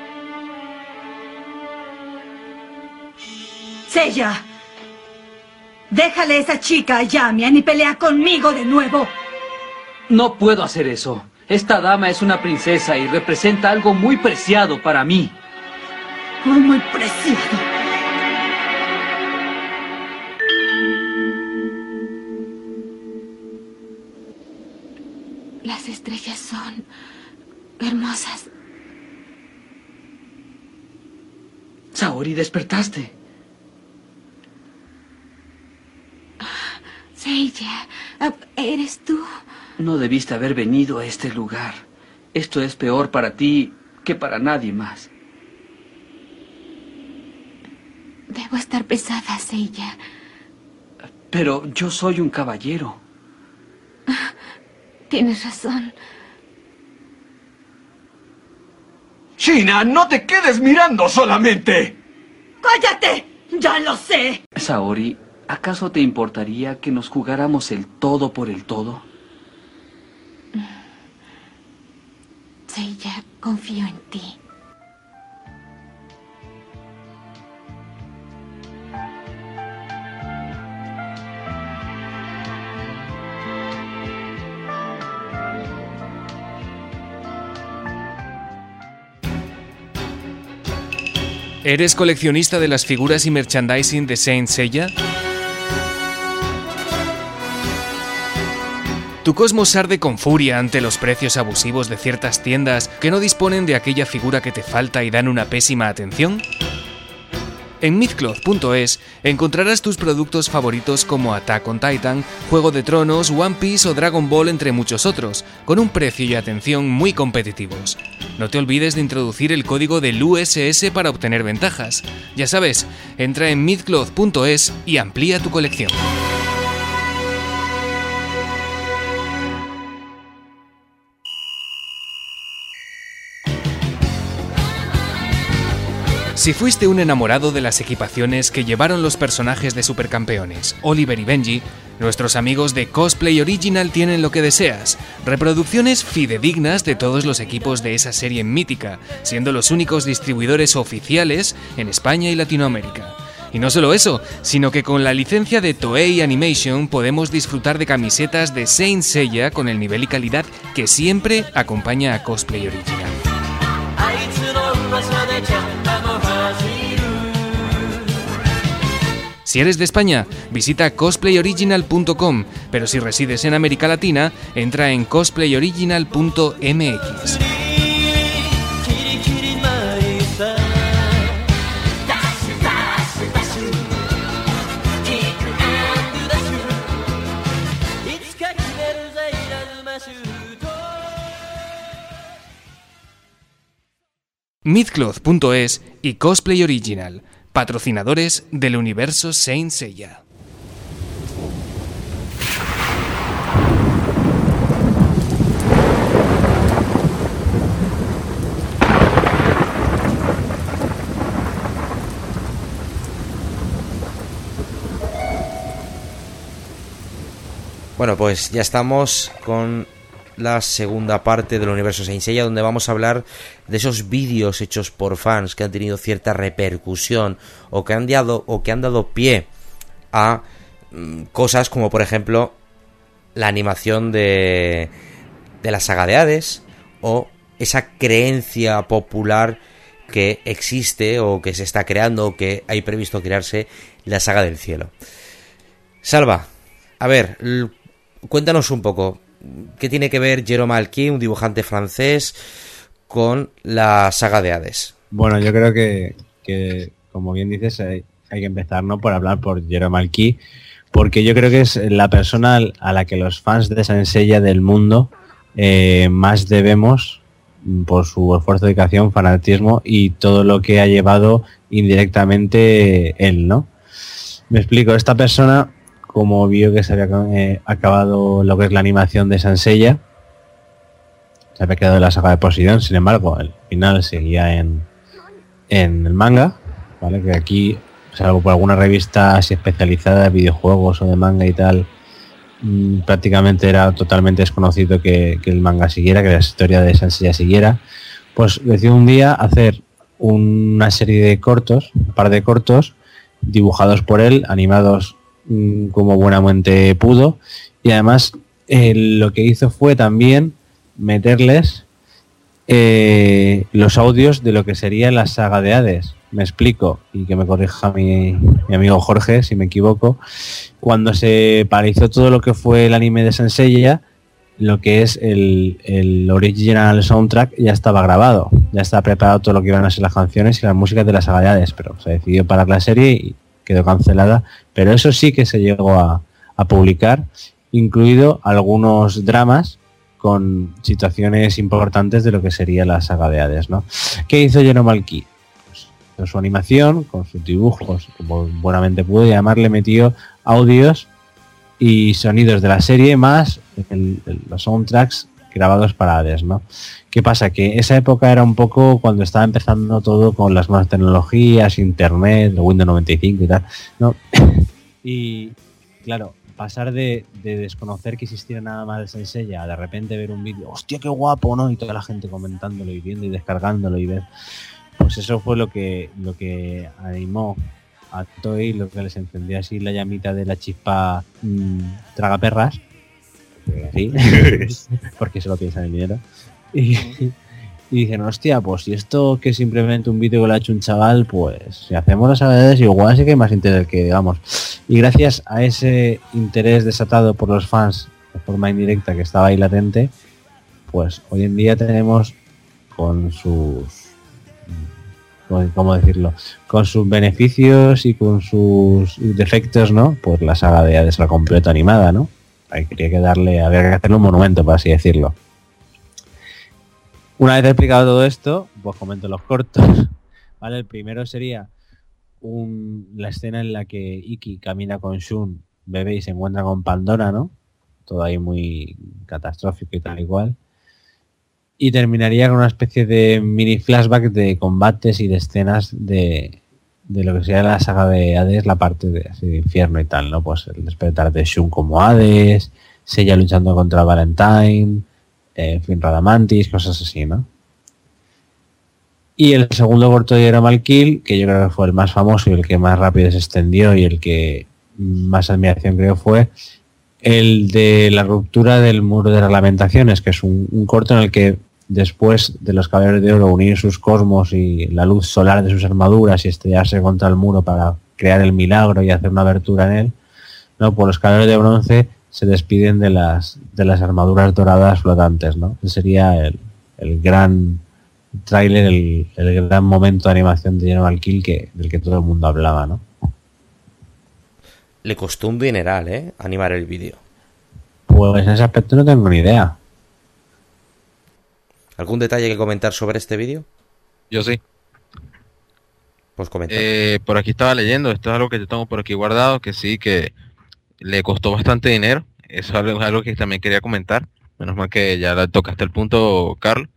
Seiya, déjale a esa chica a Yamian y pelea conmigo de nuevo. No puedo hacer eso. Esta dama es una princesa y representa algo muy preciado para mí. Muy preciado. Las estrellas son hermosas. Saori, despertaste. Seiya, ¿eres tú? No debiste haber venido a este lugar. Esto es peor para ti que para nadie más. Debo estar pesada, Seiya. Pero yo soy un caballero. Tienes razón. China, no te quedes mirando solamente. ¡Cállate! ¡Ya lo sé! Saori, ¿acaso te importaría que nos jugáramos el todo por el todo? Seiya, confío en ti. ¿Eres coleccionista de las figuras y merchandising de Saint Seiya? ¿Tu cosmos arde con furia ante los precios abusivos de ciertas tiendas que no disponen de aquella figura que te falta y dan una pésima atención? En mythcloth.es encontrarás tus productos favoritos como Attack on Titan, Juego de Tronos, One Piece o Dragon Ball, entre muchos otros, con un precio y atención muy competitivos. No te olvides de introducir el código del USS para obtener ventajas. Ya sabes, entra en mythcloth.es y amplía tu colección. Si fuiste un enamorado de las equipaciones que llevaron los personajes de Supercampeones, Oliver y Benji, nuestros amigos de Cosplay Original tienen lo que deseas: reproducciones fidedignas de todos los equipos de esa serie mítica, siendo los únicos distribuidores oficiales en España y Latinoamérica. Y no solo eso, sino que con la licencia de Toei Animation podemos disfrutar de camisetas de Saint Seiya con el nivel y calidad que siempre acompaña a Cosplay Original. Si eres de España, visita cosplayoriginal.com, pero si resides en América Latina, entra en cosplayoriginal.mx. Midcloth.es y Cosplay Original, patrocinadores del universo Saint Seiya. Bueno, pues ya estamos con la segunda parte del universo Saint Seiya, donde vamos a hablar de esos vídeos hechos por fans que han tenido cierta repercusión o que han dado pie a cosas como, por ejemplo, la animación de la saga de Hades, o esa creencia popular que existe o que se está creando o que hay previsto crearse, la saga del cielo. Salva, a ver, cuéntanos un poco, ¿qué tiene que ver Jérôme Alki, un dibujante francés, con la saga de Hades? Bueno, yo creo que como bien dices, hay que empezar, ¿no?, por hablar por Jérôme Alki, porque yo creo que es la persona a la que los fans de Saint Seiya del mundo más debemos por su esfuerzo, dedicación, fanatismo y todo lo que ha llevado indirectamente él, ¿no? Me explico, esta persona, como vio que se había acabado lo que es la animación de Saint Seiya, se había quedado en la saga de Poseidón, sin embargo, el final seguía en el manga, ¿vale? Que aquí, salvo por alguna revista así especializada de videojuegos o de manga y tal, prácticamente era totalmente desconocido que el manga siguiera, que la historia de Saint Seiya siguiera. Pues decidió un día hacer una serie de cortos, un par de cortos, dibujados por él, animados como buenamente pudo, y además lo que hizo fue también meterles los audios de lo que sería la saga de Hades. Me explico, y que me corrija mi amigo Jorge si me equivoco. Cuando se paralizó todo lo que fue el anime de Saint Seiya, lo que es el original soundtrack ya estaba grabado, ya estaba preparado todo lo que iban a ser las canciones y las músicas de la saga de Hades, pero se decidió parar la serie y quedó cancelada. Pero eso sí que se llegó a publicar, incluido algunos dramas con situaciones importantes de lo que sería la saga de Hades, ¿no? ¿Qué hizo Jérôme Alki? Pues con su animación, con sus dibujos, como buenamente pudo, y además le metió audios y sonidos de la serie más los soundtracks grabados para Hades, ¿no? ¿Qué pasa? Que esa época era un poco cuando estaba empezando todo con las nuevas tecnologías, internet, el Windows 95 y tal, ¿no? Y claro, pasar de desconocer que existiera nada más de Saint Seiya a de repente ver un vídeo, hostia, qué guapo, ¿no? Y toda la gente comentándolo y viendo y descargándolo y ver, pues eso fue lo que animó a Toei, lo que les encendió así la llamita de la chispa tragaperras, sí, porque se lo piensan el dinero, y dicen, hostia, pues si esto que es simplemente un vídeo que lo ha hecho un chaval, pues si hacemos las habilidades igual sí que hay más interés que digamos. Y gracias a ese interés desatado por los fans de forma indirecta que estaba ahí latente, pues hoy en día tenemos con sus, ¿cómo decirlo?, con sus beneficios y con sus defectos, ¿no?, pues la saga de Hades la completa animada, ¿no? Había que hacerle un monumento, por así decirlo. Una vez explicado todo esto, pues comento los cortos, ¿vale? El primero sería la escena en la que Iki camina con Shun, bebé, y se encuentra con Pandora, ¿no? Todo ahí muy catastrófico y tal igual. Y terminaría con una especie de mini flashback de combates y de escenas de lo que sería la saga de Hades, la parte de infierno y tal, ¿no? Pues el despertar de Shun como Hades, Seiya luchando contra Valentine, en fin, Radamantis, cosas así, ¿no? Y el segundo corto de Jérôme Alki, que yo creo que fue el más famoso y el que más rápido se extendió y el que más admiración creo fue el de la ruptura del muro de las lamentaciones, que es un corto en el que después de los Caballeros de Oro unir sus cosmos y la luz solar de sus armaduras y estrellarse contra el muro para crear el milagro y hacer una abertura en él, ¿no? Por los caballeros de bronce se despiden de las armaduras doradas flotantes, ¿no? Ese sería el gran tráiler, el gran momento de animación de General Kill del que todo el mundo hablaba, ¿no? Le costó un dineral, animar el vídeo. Pues en ese aspecto no tengo ni idea. ¿Algún detalle que comentar sobre este vídeo? Yo sí. Pues comenta. Por aquí estaba leyendo, esto es algo que yo tengo por aquí guardado, que sí, que le costó bastante dinero. Eso es algo que también quería comentar. Menos mal que ya tocaste el punto, Carlos.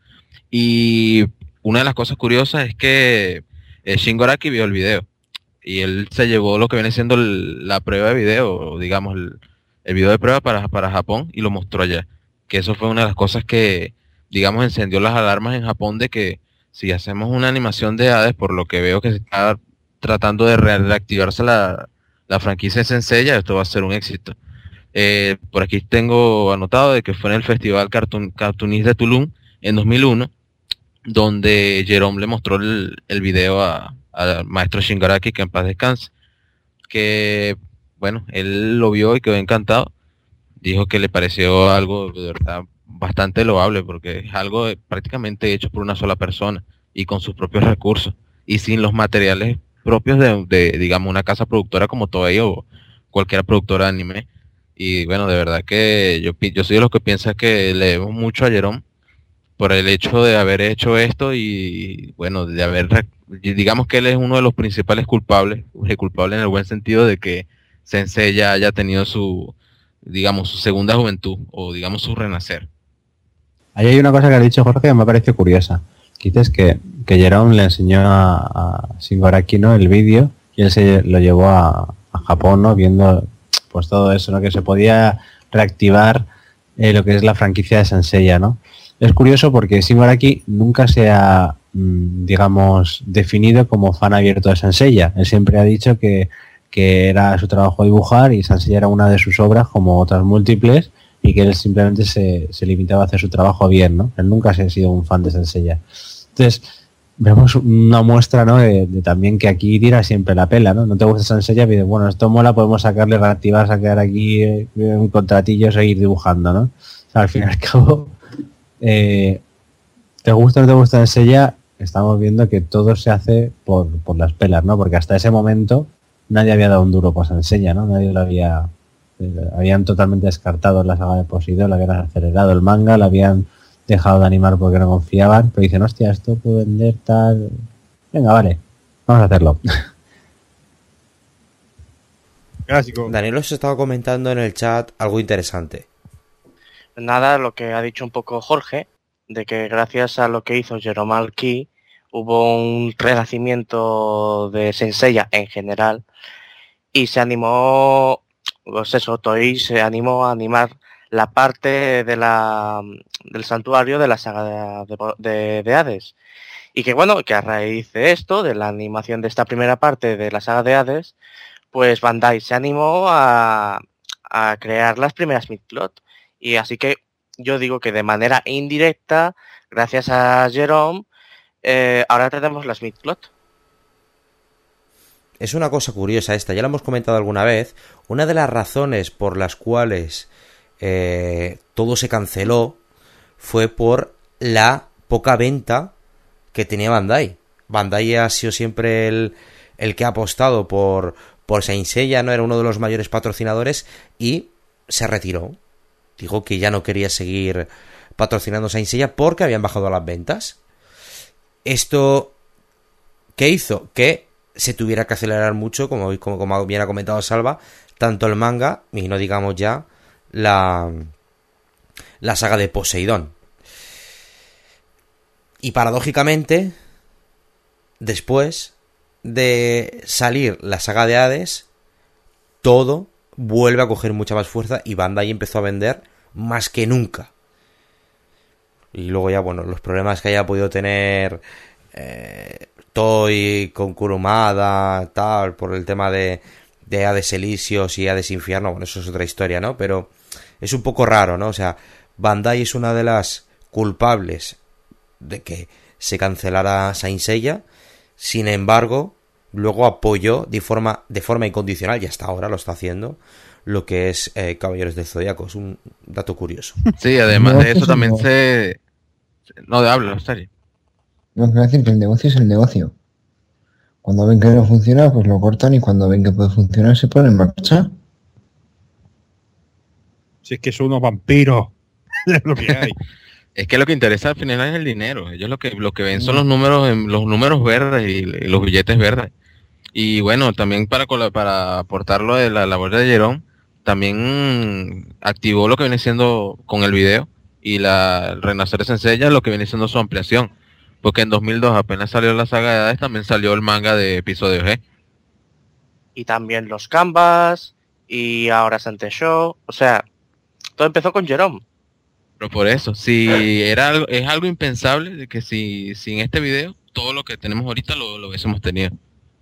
Y una de las cosas curiosas es que Shin Araki vio el video. Y él se llevó lo que viene siendo la prueba de video, o digamos el video de prueba para Japón, y lo mostró allá. Que eso fue una de las cosas que, digamos, encendió las alarmas en Japón de que si hacemos una animación de Hades, por lo que veo que se está tratando de reactivarse la franquicia de Saint Seiya, esto va a ser un éxito. Por aquí tengo anotado de que fue en el Festival Cartoonist de Tulum en 2001, donde Jerome le mostró el video al maestro Shin Araki, que en paz descanse, que bueno, él lo vio y quedó encantado. Dijo que le pareció algo de verdad bastante loable, porque es algo prácticamente hecho por una sola persona y con sus propios recursos y sin los materiales propios de digamos, una casa productora como Toei o cualquier productora de anime. Y bueno, de verdad que yo soy de los que piensa que le debemos mucho a Jerome por el hecho de haber hecho esto y bueno, de haber, digamos que él es uno de los principales culpables en el buen sentido de que Sensei ya haya tenido su, digamos, su segunda juventud o digamos su renacer. Ahí hay una cosa que ha dicho Jorge que me parece curiosa. Que dices que Jerome le enseñó a Shin Araki, ¿no?, el vídeo, y él se lo llevó a Japón, ¿no?, viendo pues todo eso, ¿no?, que se podía reactivar lo que es la franquicia de Saint Seiya, ¿no? Es curioso porque Shin Araki nunca se ha, digamos, definido como fan abierto de Saint Seiya. Él siempre ha dicho que era su trabajo dibujar y Saint Seiya era una de sus obras, como otras múltiples, y que él simplemente se limitaba a hacer su trabajo bien, ¿no? Él nunca se ha sido un fan de Saint Seiya. Entonces, vemos una muestra, ¿no?, de también que aquí tira siempre la pela, ¿no? No te gusta Saint Seiya y dices, bueno, esto mola, podemos sacarle, reactivar, sacar aquí un contratillo, seguir dibujando, ¿no? O sea, al fin y al cabo, te gusta o no te gusta Saint Seiya, estamos viendo que todo se hace por las pelas, ¿no? Porque hasta ese momento nadie había dado un duro por Saint Seiya, ¿no? Nadie lo habían totalmente descartado la saga de Poseidón, la habían acelerado el manga, la habían dejado de animar porque no confiaban, pero dicen, hostia, esto puede vender tal... Venga, vale, vamos a hacerlo. Clásico. Daniel os estaba comentando en el chat algo interesante. Nada, lo que ha dicho un poco Jorge, de que gracias a lo que hizo Jerome Alki hubo un renacimiento de Saint Seiya en general y se animó, pues eso, Toei se animó a animar la parte del santuario de la saga de Hades. Y que bueno, que a raíz de esto, de la animación de esta primera parte de la saga de Hades, pues Bandai se animó a crear las primeras Midcloth. Y así que yo digo que de manera indirecta, gracias a Jerome, ahora tenemos las Midcloth. Es una cosa curiosa esta, ya lo hemos comentado alguna vez. Una de las razones por las cuales todo se canceló fue por la poca venta que tenía Bandai. Bandai ha sido siempre el que ha apostado por Saint Seiya, no era uno de los mayores patrocinadores y se retiró. Dijo que ya no quería seguir patrocinando Saint Seiya porque habían bajado las ventas. Esto, ¿qué hizo? Que se tuviera que acelerar mucho, como bien ha comentado Salva, tanto el manga y no digamos ya la saga de Poseidón. Y paradójicamente, después de salir la saga de Hades, todo vuelve a coger mucha más fuerza y Bandai empezó a vender más que nunca. Y luego ya, bueno, los problemas que haya podido tener Toei con Kurumada, tal, por el tema de Hades Elysios y Hades Infierno, bueno, eso es otra historia, ¿no? Pero es un poco raro, ¿no? O sea, Bandai es una de las culpables de que se cancelara Saint Seiya. Sin embargo, luego apoyó de forma incondicional, y hasta ahora lo está haciendo, lo que es Caballeros del Zodíaco. Es un dato curioso. Sí, además de eso también se... No, habla, en serio. No, quiero decir que el negocio es el negocio. Cuando ven que no funciona, pues lo cortan, y cuando ven que puede funcionar, se ponen en marcha. Si es que son unos vampiros. Es lo que hay. Es que lo que interesa al final es el dinero. Ellos lo que ven son los números verdes y los billetes verdes. Y bueno, también para aportar lo de la labor de Jerome, también activó lo que viene siendo con el video y el Renacer de Senseiya, lo que viene siendo su ampliación. Porque en 2002 apenas salió la saga de Hades, también salió el manga de Episodio G. Y también los Canvas, y ahora Sante Show. O sea, todo empezó con Jerome. Pero por eso, es algo impensable de que si en este video todo lo que tenemos ahorita lo hubiésemos tenido.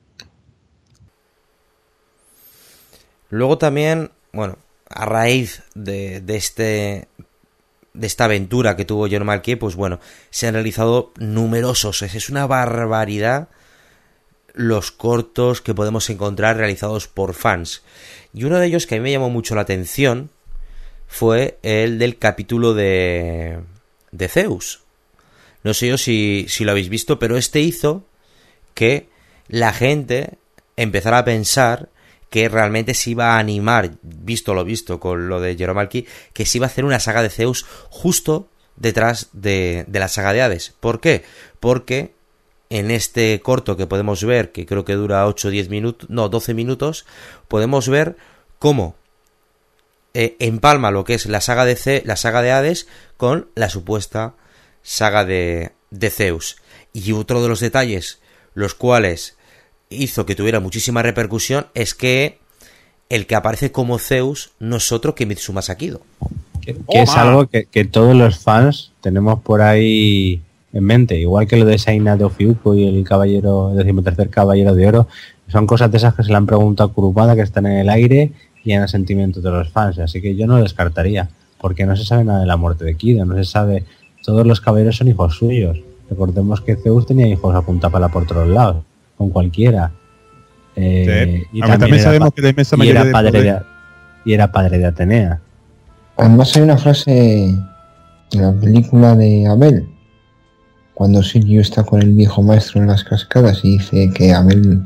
Luego también, bueno, a raíz de esta aventura que tuvo Jerome Marquis, pues bueno, se han realizado numerosos, es una barbaridad los cortos que podemos encontrar realizados por fans. Y uno de ellos que a mí me llamó mucho la atención fue el del capítulo de Zeus. No sé yo si lo habéis visto, pero este hizo que la gente empezara a pensar que realmente se iba a animar, visto lo visto con lo de Jerome Marquis, que se iba a hacer una saga de Zeus justo detrás de la saga de Hades. ¿Por qué? Porque en este corto que podemos ver, que creo que dura 12 minutos, podemos ver cómo empalma lo que es la saga de Hades con la supuesta saga de Zeus. Y otro de los detalles, los cuales hizo que tuviera muchísima repercusión, es que el que aparece como Zeus no es otro que Mitsuma Sakido. Que es algo que todos los fans tenemos por ahí en mente, igual que lo de Saina de Ofiuco y el caballero, el 13º caballero de oro. Son cosas de esas que se le han preguntado a Kurumada, que están en el aire y en el sentimiento de los fans, así que yo no lo descartaría, porque no se sabe nada de la muerte de Kido, no se sabe, todos los caballeros son hijos suyos. Recordemos que Zeus tenía hijos a punta pala por todos lados, con cualquiera. Y también sabemos que la inmensa mayoría era padre de Atenea. Además hay una frase en la película de Abel, cuando Silvio está con el viejo maestro en las cascadas y dice que Abel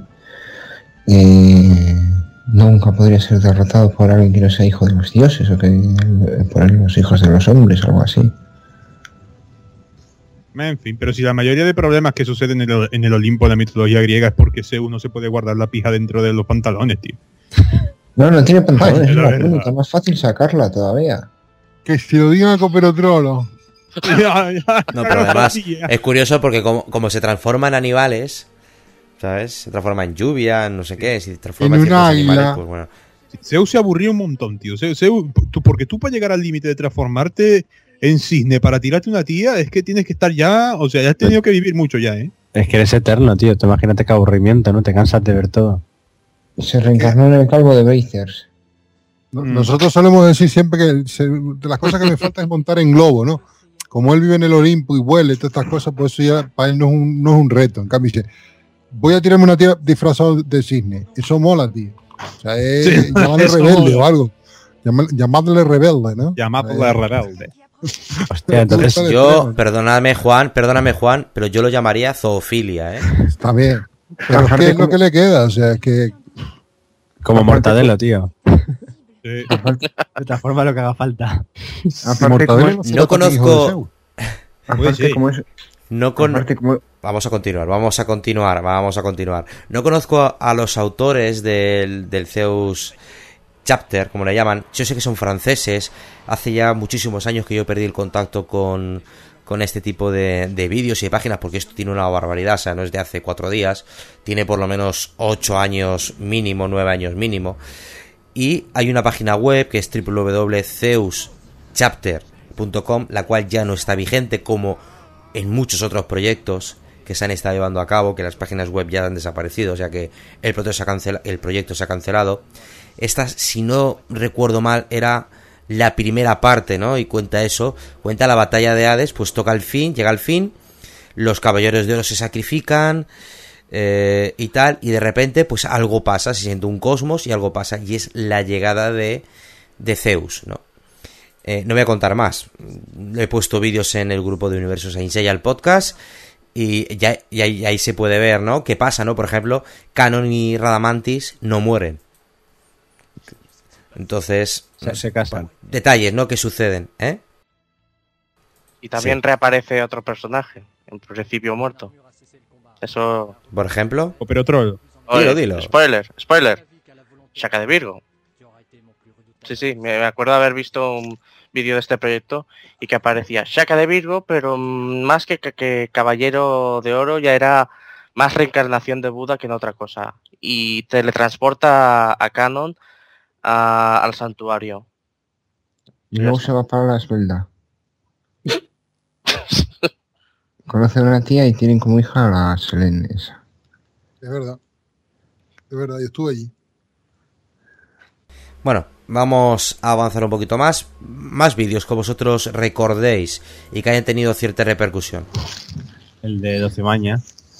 nunca podría ser derrotado por alguien que no sea hijo de los dioses, o que por los hijos de los hombres, algo así. En fin, pero si la mayoría de problemas que suceden en el Olimpo de la mitología griega es porque Zeus no se puede guardar la pija dentro de los pantalones, tío. No tiene pantalones, es una pregunta más fácil sacarla todavía. Que si lo digan a Coperotrolo. No, pero además es curioso porque como se transforma en animales, ¿sabes? Se transforma en lluvia, en no sé qué, si se transforma en ciertos animales, pues bueno. Zeus se aburrió un montón, tío. Zeus, porque tú para llegar al límite de transformarte en cisne para tirarte una tía, es que tienes que estar ya, o sea, ya has tenido que vivir mucho ya, ¿eh? Es que eres eterno, tío. Te imagínate qué aburrimiento, ¿no? Te cansas de ver todo. Se reencarnó en el calvo de Brazers. Nosotros solemos decir siempre que de las cosas que me falta es montar en globo, ¿no? Como él vive en el Olimpo y vuela y todas estas cosas, pues eso ya para él no es un reto. En cambio dice, voy a tirarme una tía disfrazado de cisne. Eso mola, tío. O sea, es llamarle rebelde o algo. Llamadle rebelde, ¿no? Llamadle rebelde. Hostia, entonces yo, perdóname Juan, pero yo lo llamaría zoofilia, ¿eh? Está bien. Pero ¿qué es lo que le queda? O sea, es que... Como Mortadelo, tío. Sí. De otra forma lo que haga falta. No conozco... Vamos a continuar. No conozco a los autores del Zeus Chapter, como le llaman. Yo sé que son franceses. Hace ya muchísimos años que yo perdí el contacto con este tipo de vídeos y de páginas, porque esto tiene una barbaridad, o sea, no es de hace 4 días, tiene por lo menos 8 años mínimo, 9 años mínimo. Y hay una página web que es www.zeuschapter.com, la cual ya no está vigente, como en muchos otros proyectos que se han estado llevando a cabo, que las páginas web ya han desaparecido, o sea que el proyecto se ha cancelado. Esta, si no recuerdo mal, era la primera parte, ¿no? Y cuenta la batalla de Hades, pues llega al fin, los caballeros de oro se sacrifican, y tal, y de repente pues algo pasa, se siente un cosmos y algo pasa, y es la llegada de Zeus, ¿no? No voy a contar más. He puesto vídeos en el grupo de Universo Saint Seiya, el podcast, y ahí se puede ver, ¿no? ¿Qué pasa, no? Por ejemplo, Kanon y Radamantis no mueren. Entonces, se casan. Bueno, detalles, ¿no? Que suceden, ¿eh? Y también reaparece otro personaje, en principio muerto. Eso... Por ejemplo. Pero otro... Dilo. Spoiler. Shaka de Virgo. Sí, me acuerdo de haber visto un vídeo de este proyecto y que aparecía Shaka de Virgo, pero más que Caballero de Oro, ya era más reencarnación de Buda que en otra cosa. Y teletransporta a Kanon al santuario. Y luego se va para la esbelta. Conoce a una tía y tienen como hija a la Selene esa. Es verdad, yo estuve allí. Bueno, vamos a avanzar un poquito más. Más vídeos que vosotros recordéis y que hayan tenido cierta repercusión. El de 12 Maña.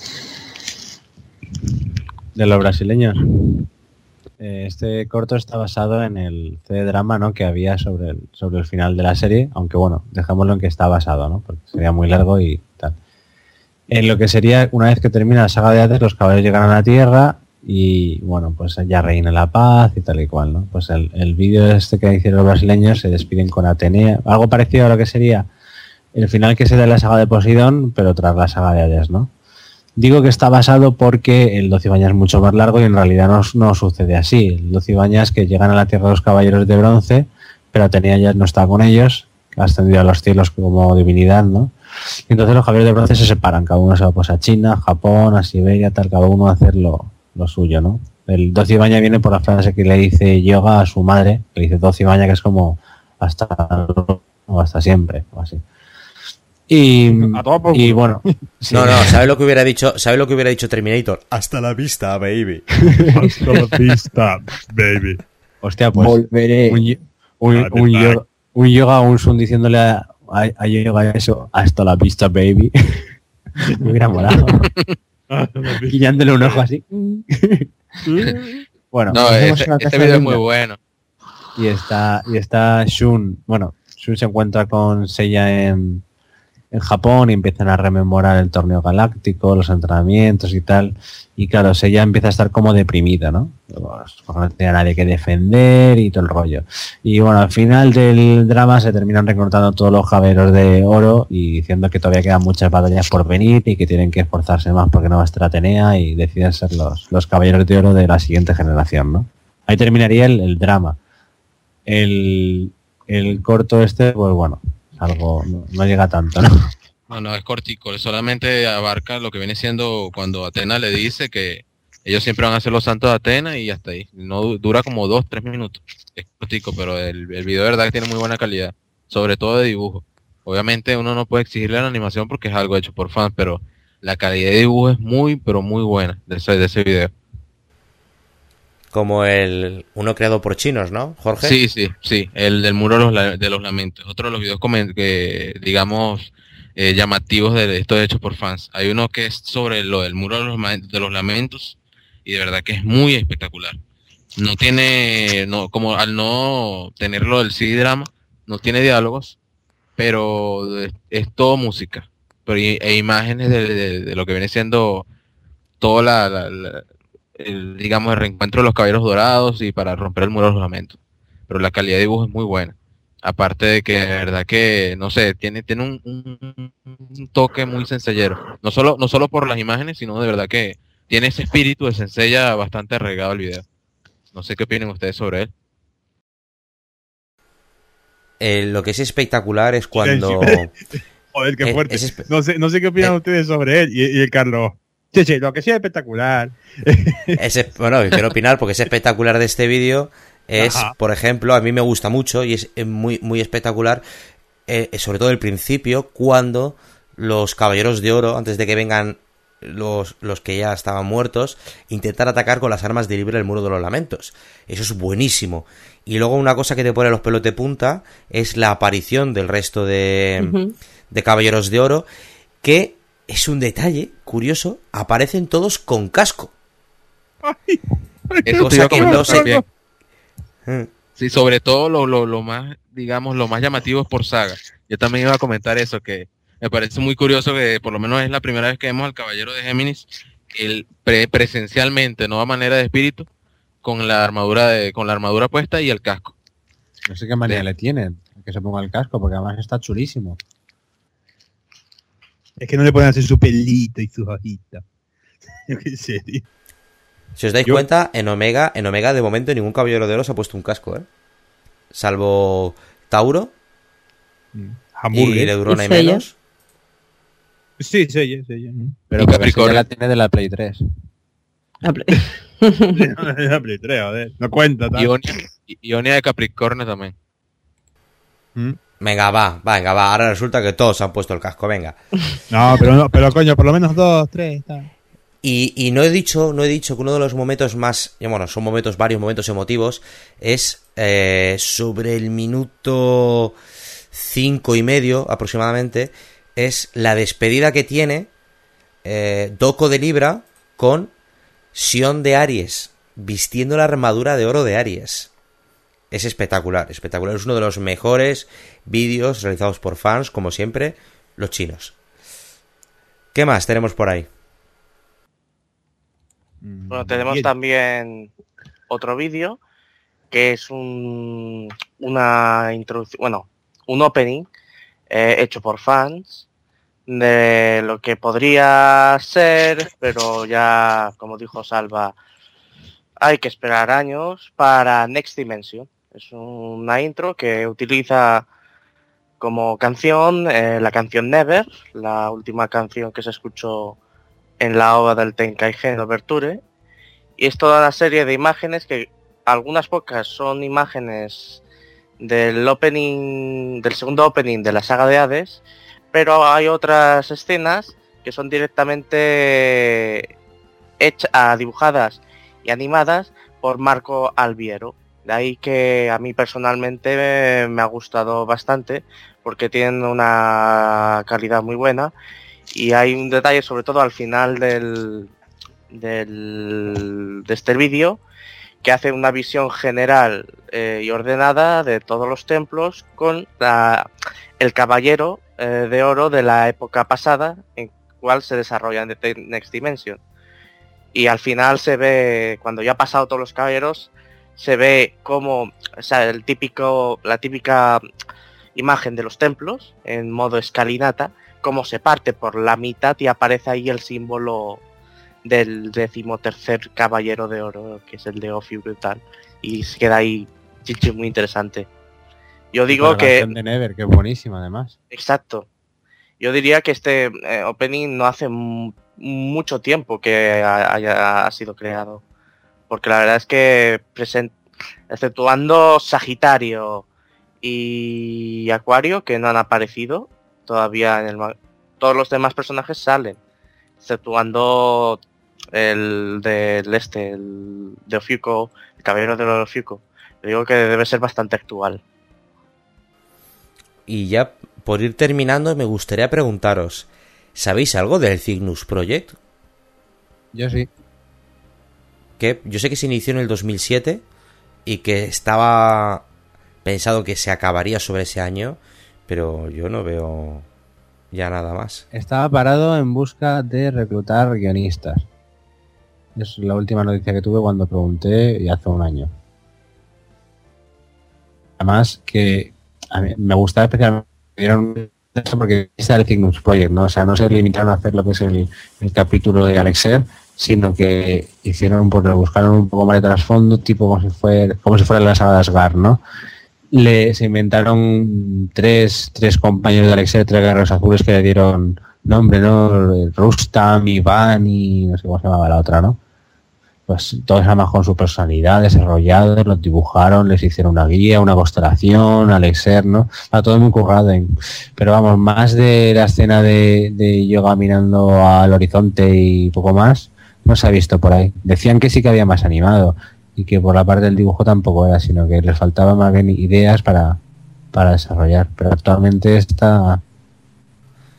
De los brasileños. Este corto está basado en el CD-drama, ¿no? Que había sobre el final de la serie. Aunque bueno, dejémoslo en que está basado, ¿no? Porque sería muy largo y tal. En lo que sería, una vez que termina la saga de Hades, los caballeros llegan a la Tierra y bueno, pues ya reina la paz y tal y cual, ¿no? Pues el vídeo este que hicieron los brasileños, se despiden con Atenea, algo parecido a lo que sería el final que se da en la saga de Poseidón, pero tras la saga de Hades, ¿no? Digo que está basado porque el 12 Bañas es mucho más largo y en realidad no sucede así. El 12 Bañas que llegan a la Tierra los caballeros de bronce, pero Atenea ya no está con ellos, ha ascendido a los cielos como divinidad, ¿no? Y entonces los caballeros de bronce se separan, cada uno se va pues a China, a Japón, a Siberia, tal, cada uno a hacer lo suyo, ¿no? El 12 Baña viene por la frase que le dice Yoga a su madre, que le dice 12 Baña, que es como hasta siempre, o así. Y bueno, sí. No, ¿sabes lo que hubiera dicho Terminator? Hasta la vista, baby. Hasta la vista, baby. Hostia, pues volveré. Un Yoga un Sun diciéndole a Yoga eso, hasta la vista, baby. Me hubiera molado. Guiñándole un ojo así. Bueno, no, este video es muy bueno. Y está Shun. Bueno, Shun se encuentra con Seiya en Japón y empiezan a rememorar el torneo galáctico, los entrenamientos y tal. Y claro, Seiya empieza a estar como deprimida, ¿no? Pues, no tiene a nadie que defender y todo el rollo. Y bueno, al final del drama se terminan reclutando todos los caballeros de oro y diciendo que todavía quedan muchas batallas por venir y que tienen que esforzarse más porque no va a estar Atenea, y deciden ser los caballeros de oro de la siguiente generación, ¿no? Ahí terminaría el drama. El corto este, pues bueno, algo no llega tanto, ¿no? No, es cortico, solamente abarca lo que viene siendo cuando Atena le dice que ellos siempre van a ser los santos de Atena y hasta ahí. No dura como 2-3 minutos. Es cortico, pero el video de verdad que tiene muy buena calidad, sobre todo de dibujo. Obviamente uno no puede exigirle la animación porque es algo hecho por fans, pero la calidad de dibujo es muy, pero muy buena de ese video. Como uno creado por chinos, ¿no, Jorge? Sí, el del muro de los lamentos. Otro de los videos que digamos llamativos de estos hechos por fans. Hay uno que es sobre lo del muro de los lamentos y de verdad que es muy espectacular. Como al no tenerlo del CD-drama, no tiene diálogos, pero es todo música, e imágenes de lo que viene siendo todo digamos el reencuentro de los caballeros dorados y para romper el muro de los lamentos. Pero la calidad de dibujo es muy buena. Aparte de que de verdad que, no sé, tiene un toque muy sencillero. No solo por las imágenes, sino de verdad que tiene ese espíritu de sencilla bastante arraigado al video. No sé qué opinan ustedes sobre él. Lo que es espectacular es cuando... Joder, qué fuerte. No sé qué opinan ustedes sobre él. Y el Carlos... Sí, lo que sí es espectacular. Bueno, quiero opinar porque es espectacular de este vídeo. Es, por ejemplo, a mí me gusta mucho y es muy, muy espectacular, sobre todo el principio, cuando los caballeros de oro, antes de que vengan los que ya estaban muertos, intentan atacar con las armas de libre el muro de los lamentos. Eso es buenísimo. Y luego una cosa que te pone los pelos de punta es la aparición del resto de caballeros de oro, que es un detalle curioso, aparecen todos con casco. Eso cosa que no sé. Sí, sobre todo lo más, digamos, lo más llamativo es por saga. Yo también iba a comentar eso, que me parece muy curioso que por lo menos es la primera vez que vemos al Caballero de Géminis, presencialmente, no a manera de espíritu, con la armadura puesta y el casco. No sé qué manera le tienen que se ponga el casco, porque además está chulísimo. Es que no le pueden hacer su pelito y sus hojitas. Yo qué sé, tío. Si os dais cuenta, en Omega de momento ningún Caballero de Oro se ha puesto un casco, ¿eh? Salvo Tauro y Leurona y menos. Sí. Pero Capricornio la tiene de la Play 3. La Play 3, joder. No cuenta. Ionia de Capricornio también. Venga, va. Ahora resulta que todos han puesto el casco, venga. No, pero coño, por lo menos 2, 3, tal. Y no he dicho que uno de los momentos más, bueno, son varios momentos emotivos, es sobre el minuto 5:30 aproximadamente, es la despedida que tiene Doko de Libra con Sion de Aries, vistiendo la armadura de oro de Aries. Es espectacular, es uno de los mejores vídeos realizados por fans, como siempre, los chinos. ¿Qué más tenemos por ahí? Bueno, tenemos también otro vídeo que es una introducción, bueno, un opening hecho por fans de lo que podría ser, pero ya, como dijo Salva, hay que esperar años para Next Dimension. Es una intro que utiliza como canción la canción Never, la última canción que se escuchó en la OVA del Tenkaigen Overture, y es toda una serie de imágenes que algunas pocas son imágenes del segundo opening de la saga de Hades, pero hay otras escenas que son directamente dibujadas y animadas por Marco Alviero. De ahí que a mí personalmente me ha gustado bastante, porque tienen una calidad muy buena. Y hay un detalle, sobre todo al final de este vídeo, que hace una visión general y ordenada de todos los templos con el caballero de oro de la época pasada, en cual se desarrolla en The Next Dimension. Y al final se ve, cuando ya ha pasado todos los caballeros, se ve como, o sea, la típica imagen de los templos en modo escalinata, como se parte por la mitad y aparece ahí el símbolo del 13º caballero de oro, que es el de Ofiuco y tal, y se queda ahí muy interesante. Yo digo que de Never, que es buenísima además. Exacto. Yo diría que este opening no hace mucho tiempo que ha sido creado, porque la verdad es que exceptuando Sagitario y Acuario, que no han aparecido todavía todos los demás personajes salen, exceptuando el de Ofiuco, el caballero de Ofiuco. Digo que debe ser bastante actual. Y ya por ir terminando, me gustaría preguntaros, ¿sabéis algo del Cygnus Project? Yo sí. Que yo sé que se inició en el 2007 y que estaba pensado que se acabaría sobre ese año, pero yo no veo ya nada más. Estaba parado en busca de reclutar guionistas. Es la última noticia que tuve cuando pregunté, y hace un año. Además que a mí me gustaba especialmente porque está el Cygnus Project, ¿no? O sea, no se limitaron a hacer lo que es el capítulo de Alexer, sino que buscaron un poco más de trasfondo, tipo como si fuera la saga de Asgard, ¿no? Se inventaron tres compañeros de Alexer, 3 guerreros azules que le dieron nombre, ¿no? Rustam, Iván y no sé cómo se llamaba la otra, ¿no? Pues todos además con su personalidad desarrollados, los dibujaron, les hicieron una guía, una constelación, Alexer, ¿no? Está todo muy currado. Pero vamos, más de la escena de Yoga mirando al horizonte y poco más, no se ha visto por ahí. Decían que sí que había más animado y que por la parte del dibujo tampoco era, sino que les faltaba más bien ideas para desarrollar. Pero actualmente está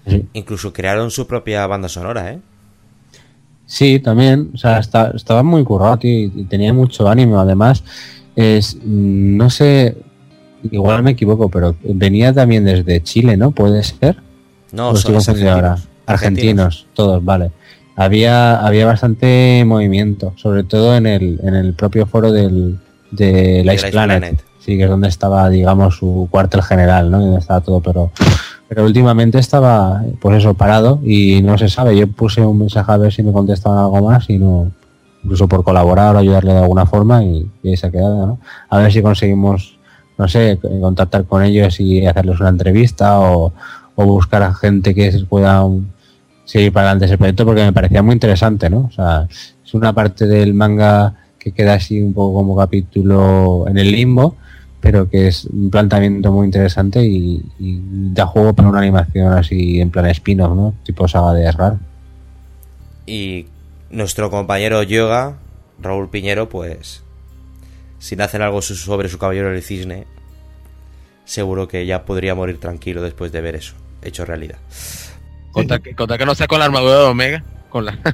Sí. Incluso crearon su propia banda sonora, ¿eh? Sí, también, o sea, estaba muy currado, tío, y tenía mucho ánimo. Además, no sé, igual me equivoco, pero venía también desde Chile, ¿no? ¿Puede ser? No, son argentinos, todos, vale. Había bastante movimiento, sobre todo en el propio foro de Ice Planet. Sí, que es donde estaba, digamos, su cuartel general, ¿no? Donde estaba todo, pero últimamente estaba, pues eso, parado y no se sabe. Yo puse un mensaje a ver si me contestaban algo más y no, incluso por colaborar o ayudarle de alguna forma y ahí se ha quedado, ¿no? A ver si conseguimos, no sé, contactar con ellos y hacerles una entrevista o buscar a gente que pueda seguir para adelante ese proyecto, porque me parecía muy interesante, ¿no? O sea, es una parte del manga que queda así un poco como capítulo en el limbo, pero que es un planteamiento muy interesante y da juego para una animación así en plan spin-off, ¿no? Tipo saga de Asgard. Y nuestro compañero Yoga, Raúl Piñero, pues si no hacen algo sobre su Caballero del Cisne, seguro que ya podría morir tranquilo después de ver eso hecho realidad. Conta que no sea con la armadura de Omega, con la...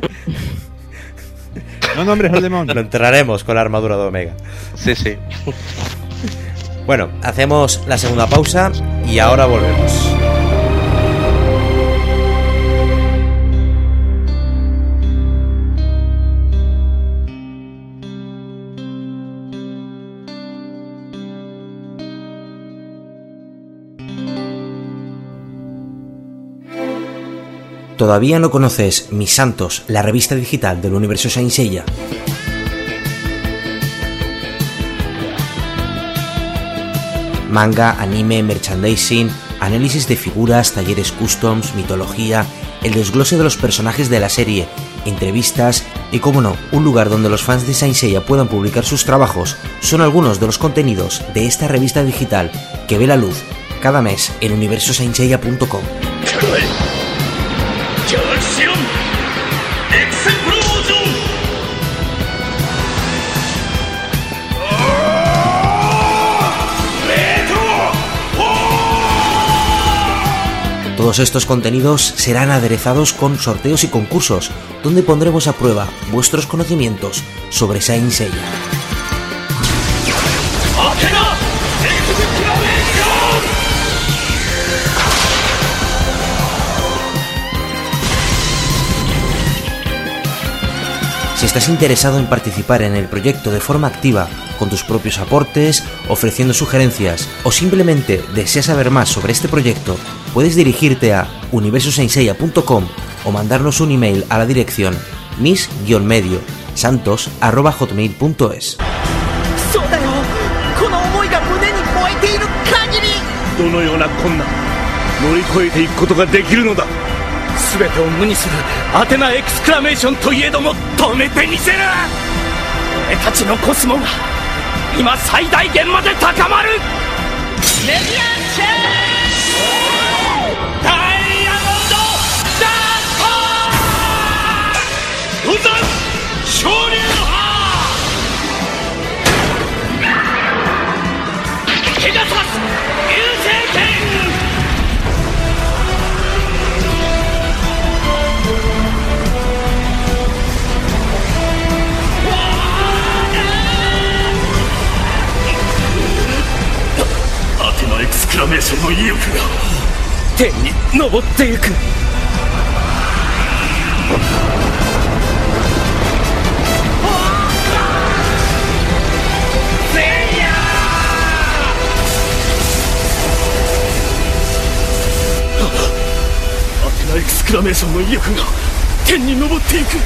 No, hombre, es el demonio. Lo enterraremos con la armadura de Omega. Sí. Bueno, hacemos la segunda pausa y ahora volvemos. ¿Todavía no conoces Mis Santos, la revista digital del universo Saint Seiya? Manga, anime, merchandising, análisis de figuras, talleres customs, mitología, el desglose de los personajes de la serie, entrevistas y, como no, un lugar donde los fans de Saint Seiya puedan publicar sus trabajos son algunos de los contenidos de esta revista digital que ve la luz cada mes en universosaintseiya.com. Todos estos contenidos serán aderezados con sorteos y concursos, donde pondremos a prueba vuestros conocimientos sobre Saint Seiya. Si estás interesado en participar en el proyecto de forma activa, con tus propios aportes, ofreciendo sugerencias o simplemente deseas saber más sobre este proyecto, puedes dirigirte a universosaintseiya.com o mandarnos un email a la dirección mis-medio santos@hotmail.es. どのような困難乗り越えていくことができるのだ。全てを無にするアテナエクスクラメーションといえども止めてみせる。俺たちのコスモが今最大限まで高まる。メディアチェンダイヤモンドダート登山昇竜派ペガサス流星剣。アテナエクスクラメーションの威力が天に昇っていく。アテナエクスクラメーションの威力が天に昇っていく。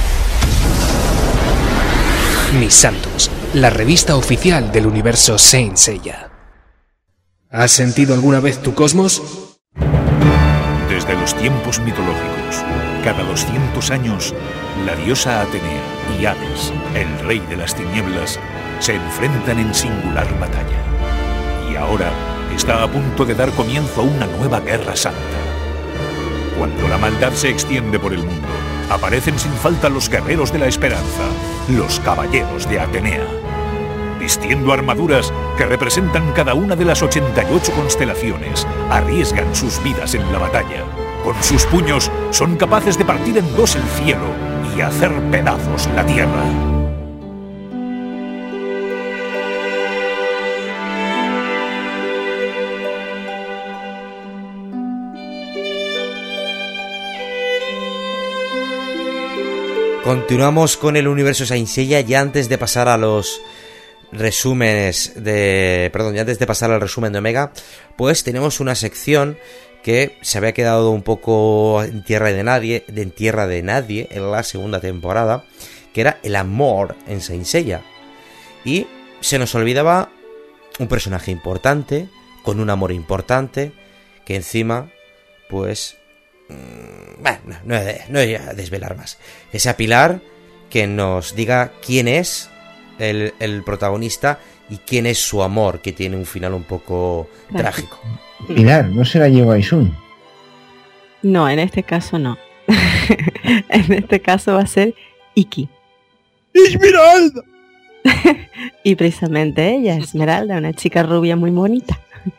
Mis Santos, la revista oficial del universo Saint Seiya. ¿Has sentido alguna vez tu cosmos? Desde los tiempos mitológicos, cada 200 años, la diosa Atenea y Hades, el rey de las tinieblas, se enfrentan en singular batalla. Y ahora está a punto de dar comienzo a una nueva guerra santa. Cuando la maldad se extiende por el mundo, aparecen sin falta los guerreros de la esperanza, los caballeros de Atenea. Vistiendo armaduras que representan cada una de las 88 constelaciones, arriesgan sus vidas en la batalla. Con sus puños son capaces de partir en dos el cielo y hacer pedazos la tierra. Continuamos con el universo Saint Seiya ya antes de pasar a los resúmenes de... Perdón, ya antes de pasar al resumen de Omega, pues tenemos una sección que se había quedado un poco en tierra de nadie en la segunda temporada, que era el amor en Saint Seiya. Y se nos olvidaba un personaje importante, con un amor importante, que encima, pues... Bueno, no voy a desvelar más. Que sea Pilar que nos diga quién es el protagonista y quién es su amor, que tiene un final un poco trágico. Pilar, ¿no será Yoga-Isun? No, en este caso no. En este caso va a ser Iki. ¡Esmeralda! Y precisamente ella, Esmeralda, una chica rubia muy bonita.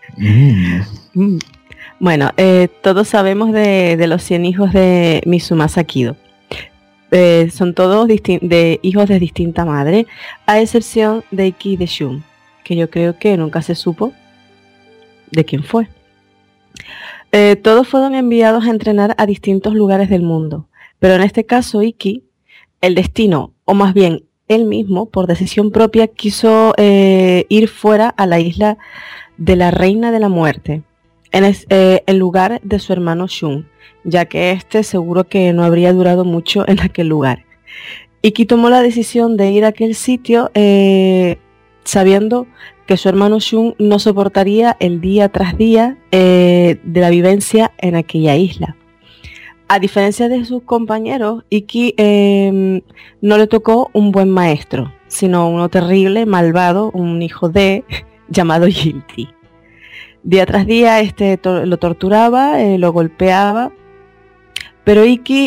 Bueno, todos sabemos de los 100 hijos de Mizumasa Kido. Son todos hijos de distinta madre, a excepción de Iki y de Shun, que yo creo que nunca se supo de quién fue. Todos fueron enviados a entrenar a distintos lugares del mundo, pero en este caso Iki, el destino, o más bien él mismo, por decisión propia, quiso ir fuera a la isla de la Reina de la Muerte, en lugar de su hermano Shun, ya que este seguro que no habría durado mucho en aquel lugar. Iki tomó la decisión de ir a aquel sitio sabiendo que su hermano Shun no soportaría el día tras día de la vivencia en aquella isla. A diferencia de sus compañeros, Iki no le tocó un buen maestro, sino uno terrible, malvado, un hijo de llamado Guilty. Día tras día lo torturaba, lo golpeaba, pero Iki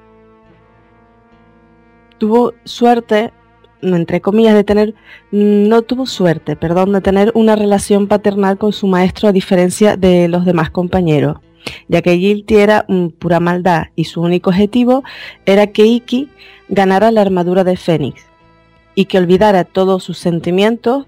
tuvo suerte, entre comillas, de tener una relación paternal con su maestro, a diferencia de los demás compañeros, ya que Guilty era pura maldad y su único objetivo era que Iki ganara la armadura de Fénix y que olvidara todos sus sentimientos,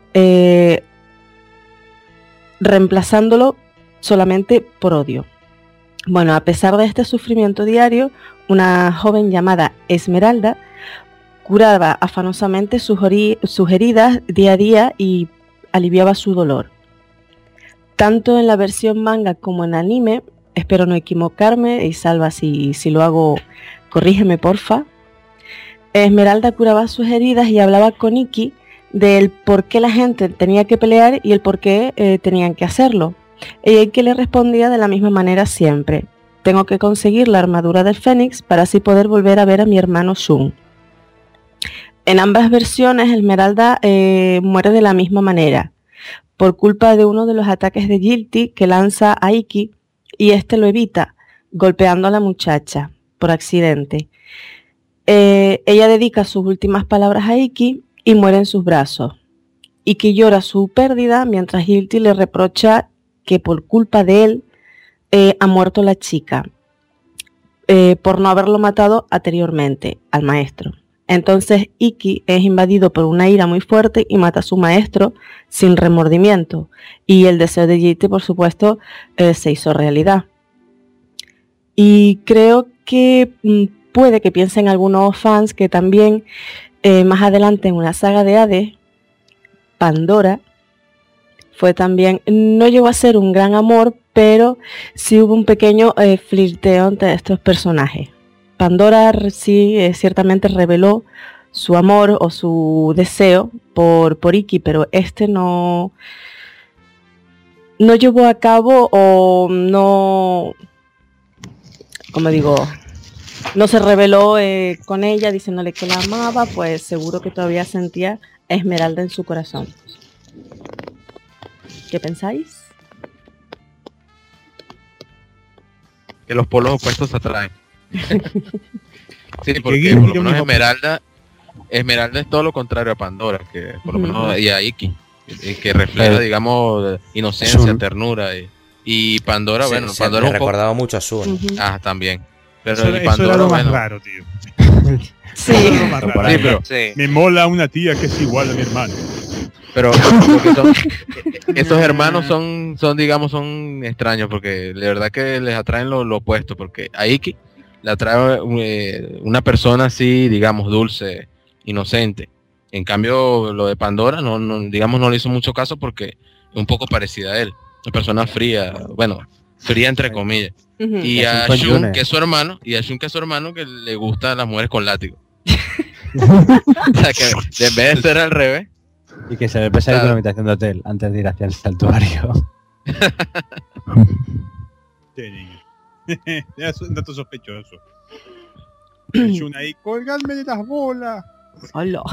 reemplazándolo solamente por odio. Bueno, a pesar de este sufrimiento diario, una joven llamada Esmeralda curaba afanosamente sus heridas día a día y aliviaba su dolor. Tanto en la versión manga como en anime, espero no equivocarme, y Salva, si lo hago, corrígeme porfa. Esmeralda curaba sus heridas y hablaba con Iki del por qué la gente tenía que pelear y el por qué tenían que hacerlo. Y Iki le respondía de la misma manera siempre: tengo que conseguir la armadura del Fénix para así poder volver a ver a mi hermano Shun. En ambas versiones, Esmeralda muere de la misma manera, por culpa de uno de los ataques de Guilty que lanza a Iki, y este lo evita, golpeando a la muchacha por accidente. Ella dedica sus últimas palabras a Iki y muere en sus brazos. Iki llora su pérdida mientras Guilty le reprocha que por culpa de él ha muerto la chica, por no haberlo matado anteriormente al maestro. Entonces Iki es invadido por una ira muy fuerte y mata a su maestro sin remordimiento, y el deseo de Guilty, por supuesto, se hizo realidad. Y creo que puede que piensen algunos fans que también más adelante en una saga de Hades, Pandora fue también, no llegó a ser un gran amor, pero sí hubo un pequeño flirteo entre estos personajes. Pandora sí ciertamente reveló su amor o su deseo por Iki, pero este no llevó a cabo, o no, como digo, no se reveló con ella diciéndole que la amaba, pues seguro que todavía sentía a Esmeralda en su corazón. ¿Qué pensáis? Que los polos opuestos se atraen. Sí, porque por lo menos Esmeralda es todo lo contrario a Pandora, que por lo menos, y a Iki, que refleja, digamos, inocencia, ternura. Y Pandora, bueno, Pandora me un poco... recordaba mucho a Suen. Ah, también. Pero Eso, y eso Pandora, era lo más bueno, raro, tío. Sí. Eso era lo más raro. Sí, pero- Me mola una tía que es igual a mi hermano. Pero porque estos hermanos son digamos, son extraños porque de verdad que les atraen lo opuesto, porque a Iki le atrae una persona así, digamos, dulce, inocente. En cambio, lo de Pandora digamos, no le hizo mucho caso porque es un poco parecida a él. Una persona fría, bueno, fría entre comillas. Y a Shun, que es su hermano, que le gustan las mujeres con látigo. O sea, que en vez de ser al revés. Y que se le pesa ir con la habitación de hotel antes de ir hacia el santuario. Sí, niño. Es un dato sospechoso. Shun ahí, colgadme de las bolas. Hola.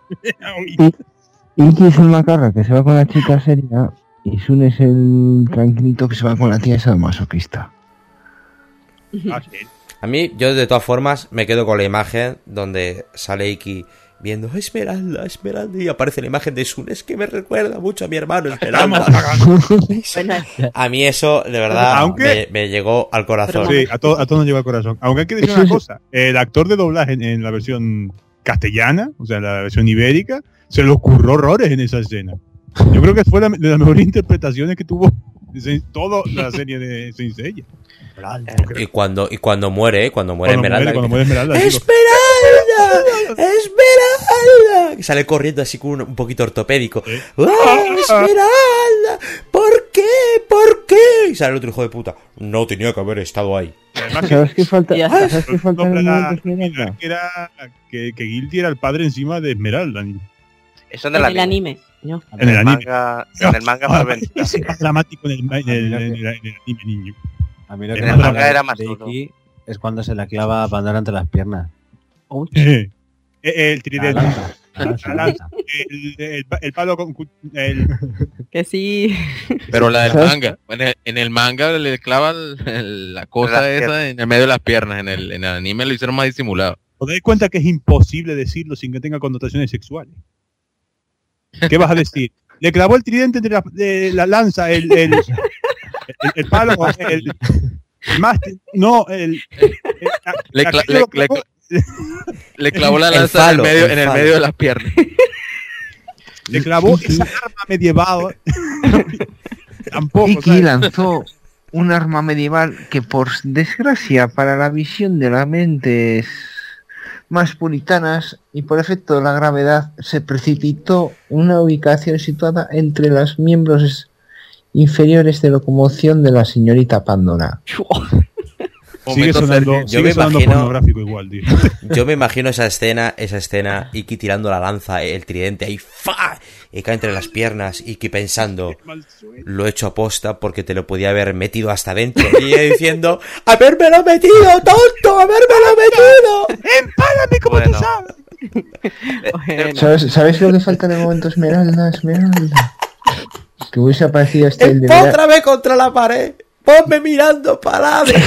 Iki es el macarra que se va con la chica seria y Sun es el tranquilito que se va con la tía esa masoquista. A mí, yo de todas formas me quedo con la imagen donde sale Iki viendo Esmeralda, Esmeralda, y aparece la imagen de Sun. Es que me recuerda mucho a mi hermano Esmeralda. A mí eso, de verdad, Aunque- me llegó al corazón. Sí, a todos nos llegó al corazón. Aunque hay que decir una cosa, el actor de doblaje en la versión castellana, o sea, la versión ibérica, se le ocurrió horrores en esa escena. Yo creo que fue de las mejores interpretaciones que tuvo toda la serie de Saint Seiya. Y cuando muere Esmeralda. Cuando muere Esmeralda. digo, ¡Esmeralda! ¡Esmeralda! Y sale corriendo así con un poquito ortopédico. ¡Ah, Esmeralda! ¿Por qué? ¿Por qué? Y sale el otro hijo de puta. No tenía que haber estado ahí. ¿Sabes qué falta? ¿Sabes qué falta en el la- momento de Esmeralda? que era que Guilty era el padre encima de Esmeralda. Eso en En el el anime. anime. ¿no? En el anime. En el manga fue vendida. Es más dramático en el anime, niño. A mí lo que En me el mola manga era más de duro. Iki es cuando se la clava a Pandora entre las piernas. El tridente. La lanza. El palo con Que sí. Pero la del ¿Sabes? manga, en el manga le clavan la cosa Las esa piernas. en el medio de las piernas, en el anime lo hicieron más disimulado. ¿Os dais cuenta que es imposible decirlo sin que tenga connotaciones sexuales? ¿Qué vas a decir? Le clavó el tridente entre la lanza, el palo, el mástil, no, Le clavó la El lanza falo, en el el falo. medio de las piernas. le clavó esa arma medieval. Tampoco, Iki ¿sabes? lanzó un arma medieval que, por desgracia, para la visión de las mentes más puritanas y por efecto de la gravedad, se precipitó en una ubicación situada entre los miembros inferiores de locomoción de la señorita Pandora. Sigue sonando, Yo me sonando imagino- pornográfico igual, tío. Yo me imagino esa escena, Iki tirando la lanza, el tridente ahí, ¡fa! Y cae entre las piernas, Iki pensando, lo he hecho aposta porque te lo podía haber metido hasta dentro. Y ella diciendo, ¡habérmelo metido, tonto! ¡Habérmelo metido! ¡Empálame como Bueno. tú sabes! Bueno. ¿Sabes lo que falta en el momento, Esmeralda? Esmeralda. Que hubiese aparecido el de ¡Empótrame contra la pared! ¡Ponme mirando para adelante!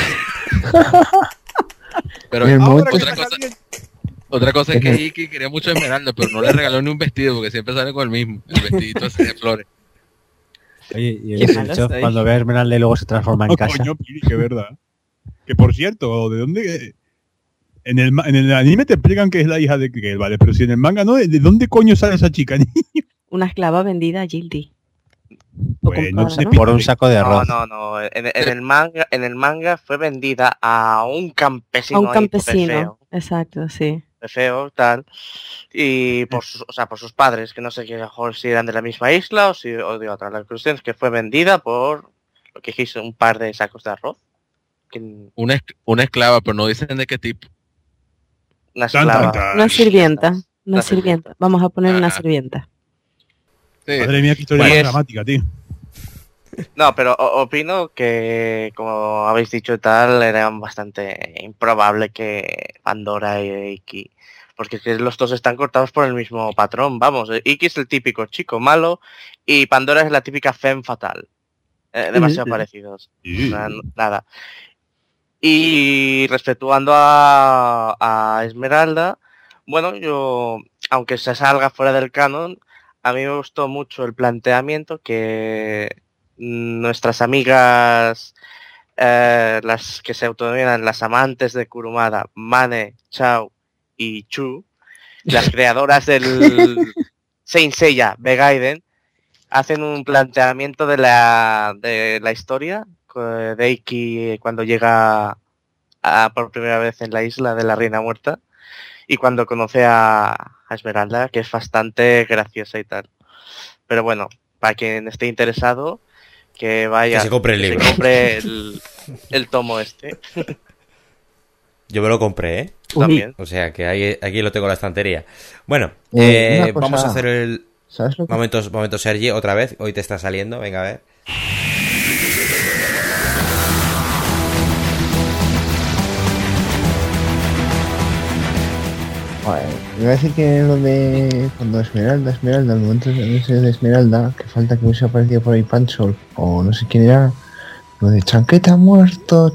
Pero En el Ahora momento- que otra está cosa, caliente. otra cosa es que Iki quería mucho a Esmeralda, pero no le regaló ni un vestido porque siempre sale con el mismo, el vestidito así de flores. Oye, y Qué el malo hecho, soy. cuando ve a Esmeralda y luego se transforma en Oh, casa. coño, Pili, que verdad. Que por cierto, ¿de dónde? En el anime te explican que es la hija de Kel, vale, pero si en el manga no, ¿de dónde coño sale esa chica? Una esclava vendida a Gildy. Bueno, comprada, ¿no? Por un saco de arroz. No. En el manga fue vendida a un campesino. A un ahí, campesino. Exacto, sí. feo, tal. Y por sus, o sea, por sus padres, que no sé que a lo mejor si eran de la misma isla o de otra. La cuestión es que fue vendida por lo que dijiste, un par de sacos de arroz. Una esclava, pero no dicen de qué tipo. Una esclava. Una sirvienta. Una Una sirvienta. Vamos a poner una sirvienta. Madre mía, qué historia Pues- más dramática, tío. No, pero opino que, como habéis dicho y tal, era bastante improbable que Pandora y Iki, porque es que los dos están cortados por el mismo patrón, vamos. Iki es el típico chico malo y Pandora es la típica femme fatal. Demasiado parecidos. Nada. Y respectuando a Esmeralda, bueno, yo, aunque se salga fuera del canon, a mí me gustó mucho el planteamiento que nuestras amigas, las que se autodenominan las amantes de Kurumada, Mane, Chao y Chu, las creadoras del Saint Seiya Begaiden, hacen un planteamiento de la historia de Iki cuando llega por primera vez en la isla de la Reina Muerta y cuando conoce a Esmeralda, que es bastante graciosa y tal. Pero bueno, para quien esté interesado, que vaya, que se compre el libro, se compre el tomo este. Yo me lo compré, ¿eh? También. O sea que aquí lo tengo en la estantería. Bueno, vamos a hacer el momento Sergi otra vez. Hoy te está saliendo, venga a ver. Iba a decir que lo de cuando Esmeralda, el momento de Esmeralda, que falta que hubiese aparecido por ahí Pancho o no sé quién era, lo de Chanquete ha muerto.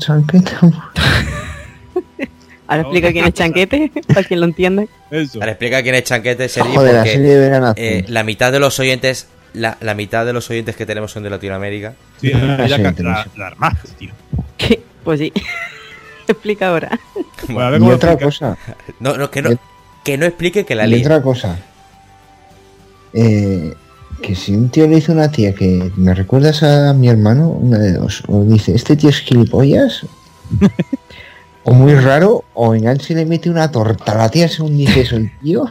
Ahora explica quién es Chanquete, para quien lo entienda. Ahora explica quién es Chanquete, Sergi, Joder, porque la serie de verano azul. la mitad de los oyentes, la mitad de los oyentes que tenemos son de Latinoamérica. Sí, la armaste, tío. ¿Qué? Pues sí. Explica ahora. Bueno, a ver cómo otra cosa. Que no explique que la y ley. Otra cosa. Que si un tío le dice a una tía que me recuerdas a mi hermano, una de dos, o dice, este tío es gilipollas, o muy raro, o en si le mete una torta a la tía según dice eso el tío.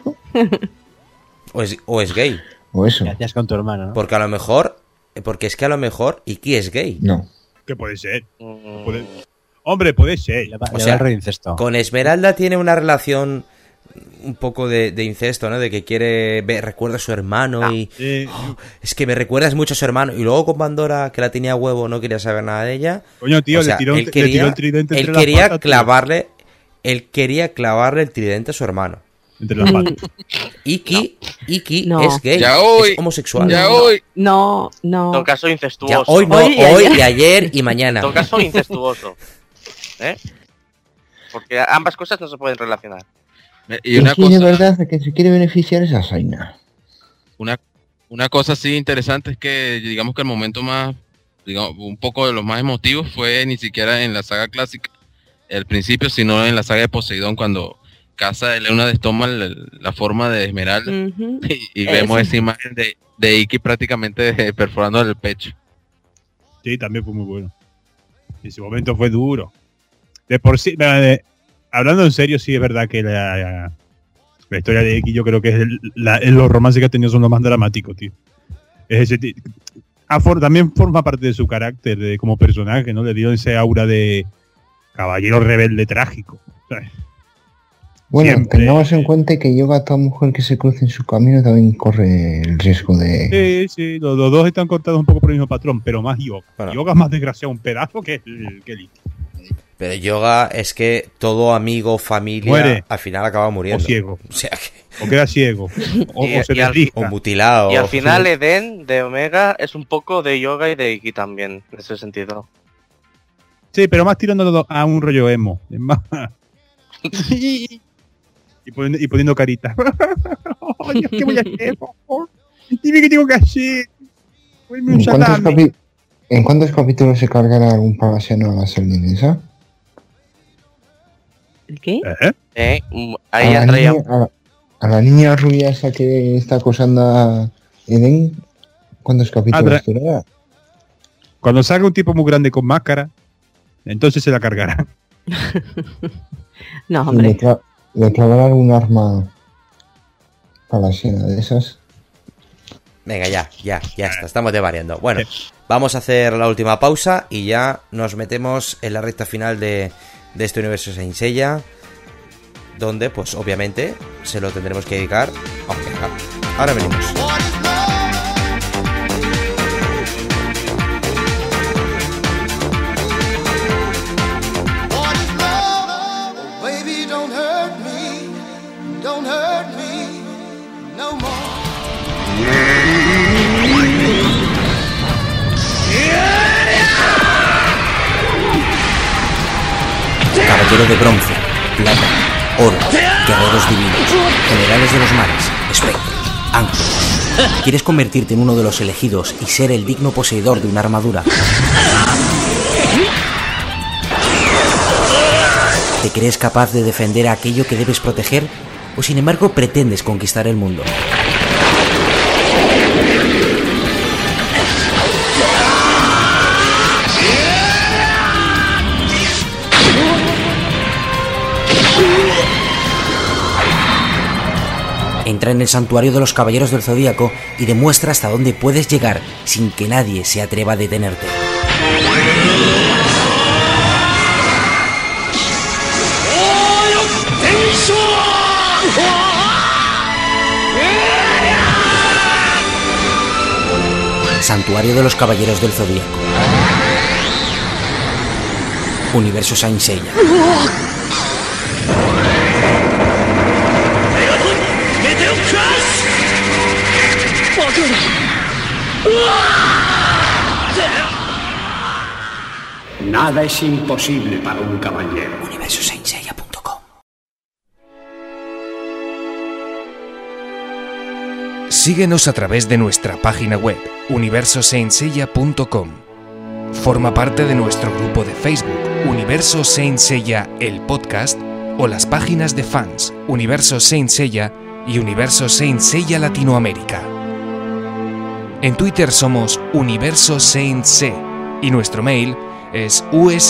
O es gay. O eso. Gracias con tu hermano, ¿no? Porque a lo mejor Iki es gay. No. Que puede ser. Hombre, puede ser. O sea, con Esmeralda tiene una relación un poco de incesto, ¿no? De que recuerda a su hermano y... es que me recuerdas mucho a su hermano. Y luego con Pandora, que la tenía huevo, no quería saber nada de ella. Coño, tío, le tiró el tridente entre las patas. Él quería clavarle el tridente a su hermano. Entre las patas. Iki no. es gay, es homosexual. No. En todo caso incestuoso. Ya hoy no, hoy y ayer y mañana. En todo caso incestuoso. Porque ambas cosas no se pueden relacionar. Y una cosa, de verdad que se quiere beneficiar esa Zaina. Una cosa así interesante es que digamos que el momento más, digamos, un poco de los más emotivos fue ni siquiera en la saga clásica, el principio, sino en la saga de Poseidón, cuando Casa de Leónidas toma la forma de Esmeralda y vemos esa imagen de Iki prácticamente perforando el pecho. Sí, también fue muy bueno. Ese momento fue duro. De por sí, hablando en serio, sí es verdad que la historia de Iki, yo creo que es los romances que ha tenido son los más dramáticos, tío. Es ese también forma parte de su carácter como personaje, ¿no? Le dio ese aura de caballero rebelde trágico, ¿sabes? Bueno, tengamos en cuenta que Yoga, toda mujer que se cruce en su camino también corre el riesgo de... Sí, los dos están cortados un poco por el mismo patrón, pero más Yoga. Bueno. Yoga es más desgraciado un pedazo que Iki. Pero Yoga es que todo amigo, familia, muere. Al final acaba muriendo. O ciego. O sea que... O queda ciego. o se desliza. O mutilado. Y al final Eden de Omega es un poco de Yoga y de Iki también, en ese sentido. Sí, pero más tirándolo a un rollo emo. y poniendo carita. Oye, ¿qué voy a hacer? Dime qué tengo que hacer. ¿En cuántos capítulos se cargará algún palasiano a la sardinesa? ¿El qué? Ahí entra a la niña rubia esa que está acosando a Eden, ¿cuántos capítulos durará? Cuando salga un tipo muy grande con máscara, entonces se la cargará. No, hombre. ¿Le clavará algún arma palasiana de esas? Venga, ya está, estamos devariando. Bueno, vamos a hacer la última pausa y ya nos metemos en la recta final de este universo Saint Seiya, donde pues obviamente se lo tendremos que dedicar a Omega. Ahora venimos. Caballero de bronce, plata, oro, guerreros divinos, generales de los mares, espectros, Ángel. ¿Quieres convertirte en uno de los elegidos y ser el digno poseedor de una armadura? ¿Te crees capaz de defender a aquello que debes proteger? ¿O sin embargo pretendes conquistar el mundo? Entra en el santuario de los Caballeros del Zodíaco y demuestra hasta dónde puedes llegar sin que nadie se atreva a detenerte. Santuario de los Caballeros del Zodíaco. Universo Saint Seiya. Nada es imposible para un caballero. UniversoSaintSeiya.com. Síguenos a través de nuestra página web, universosaintSeiya.com. Forma parte de nuestro grupo de Facebook, Universo Saint Seiya, el podcast, o las páginas de fans, Universo Saint Seiya y Universo Saint Seiya Latinoamérica. En Twitter somos Universo Saint C y nuestro mail es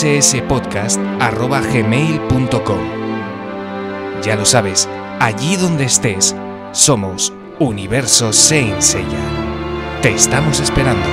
usspodcast@gmail.com. Ya lo sabes, allí donde estés, somos Universo Saint Seiya. Te estamos esperando.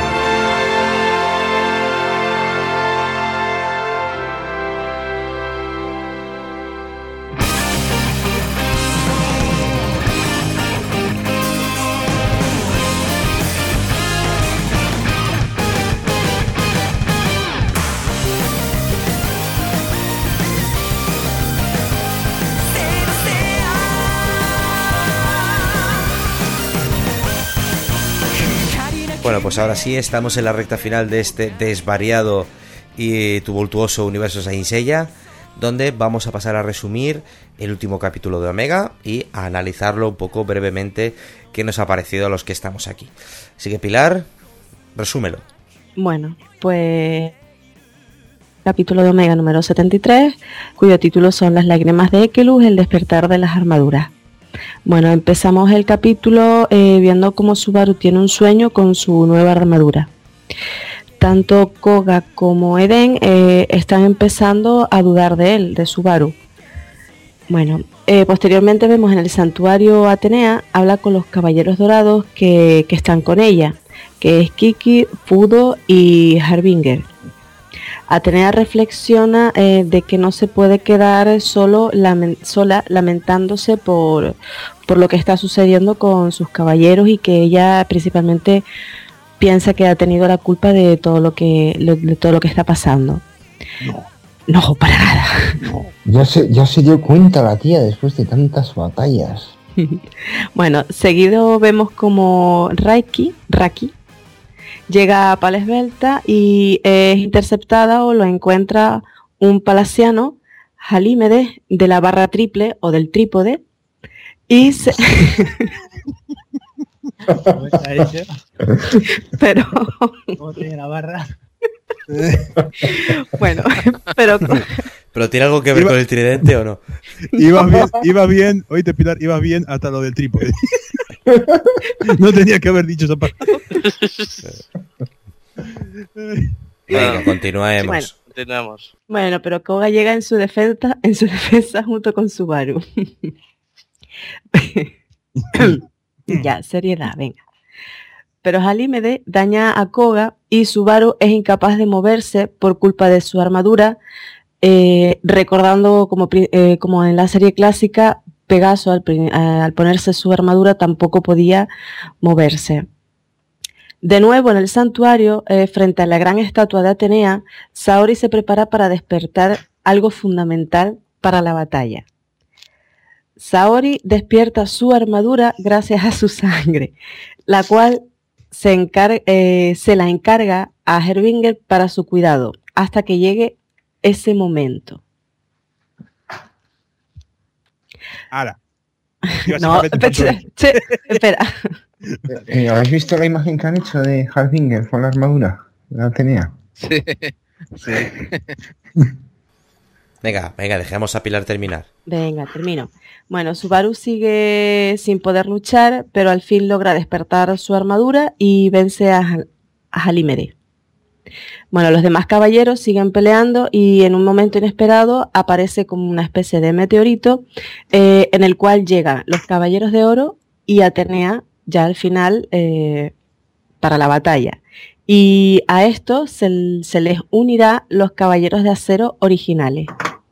Bueno, pues ahora sí estamos en la recta final de este desvariado y tumultuoso Universo Saint Seiya, donde vamos a pasar a resumir el último capítulo de Omega y a analizarlo un poco brevemente qué nos ha parecido a los que estamos aquí. Así que Pilar, resúmelo. Bueno, pues capítulo de Omega número 73, cuyo título son Las lágrimas de Ekelus, el despertar de las armaduras. Bueno, empezamos el capítulo viendo cómo Subaru tiene un sueño con su nueva armadura. Tanto Koga como Eden están empezando a dudar de él, de Subaru. Bueno, posteriormente vemos en el santuario Atenea, habla con los caballeros dorados que están con ella, que es Kiki, Fudo y Harbinger. Atenea reflexiona de que no se puede quedar sola lamentándose por lo que está sucediendo con sus caballeros y que ella principalmente piensa que ha tenido la culpa de todo lo que está pasando. No, para nada. No. Ya se dio cuenta la tía después de tantas batallas. Bueno, seguido vemos como Raki llega a Palesvelta y es interceptada o lo encuentra un palaciano, Jalímedes, de la barra triple o del trípode, y se... Pero... ¿Cómo tiene la barra? Bueno, pero ¿Pero tiene algo que ver con el tridente o no? Iba bien, oíste Pilar, ibas bien hasta lo del trípode. No tenía que haber dicho esa palabra. Venga, continuemos. Bueno. Continuemos. Bueno, pero Koga llega en su defensa junto con Subaru. Ya, seriedad, venga. Pero Jalímedes daña a Koga y Subaru es incapaz de moverse por culpa de su armadura, recordando como en la serie clásica, Pegaso al ponerse su armadura tampoco podía moverse. De nuevo en el santuario, frente a la gran estatua de Atenea, Saori se prepara para despertar algo fundamental para la batalla. Saori despierta su armadura gracias a su sangre, la cual se la encarga a Harbinger para su cuidado, hasta que llegue ese momento. Ahora, No, espera. ¿Habéis visto la imagen que han hecho de Hardinger con la armadura? La tenía. Sí. Sí. Venga, dejemos a Pilar terminar. Venga, termino. Bueno, Subaru sigue sin poder luchar, pero al fin logra despertar su armadura y vence a Halimere. Bueno, los demás caballeros siguen peleando y en un momento inesperado aparece como una especie de meteorito en el cual llegan los caballeros de oro y Atenea ya al final para la batalla. Y a esto se les unirá los caballeros de acero originales.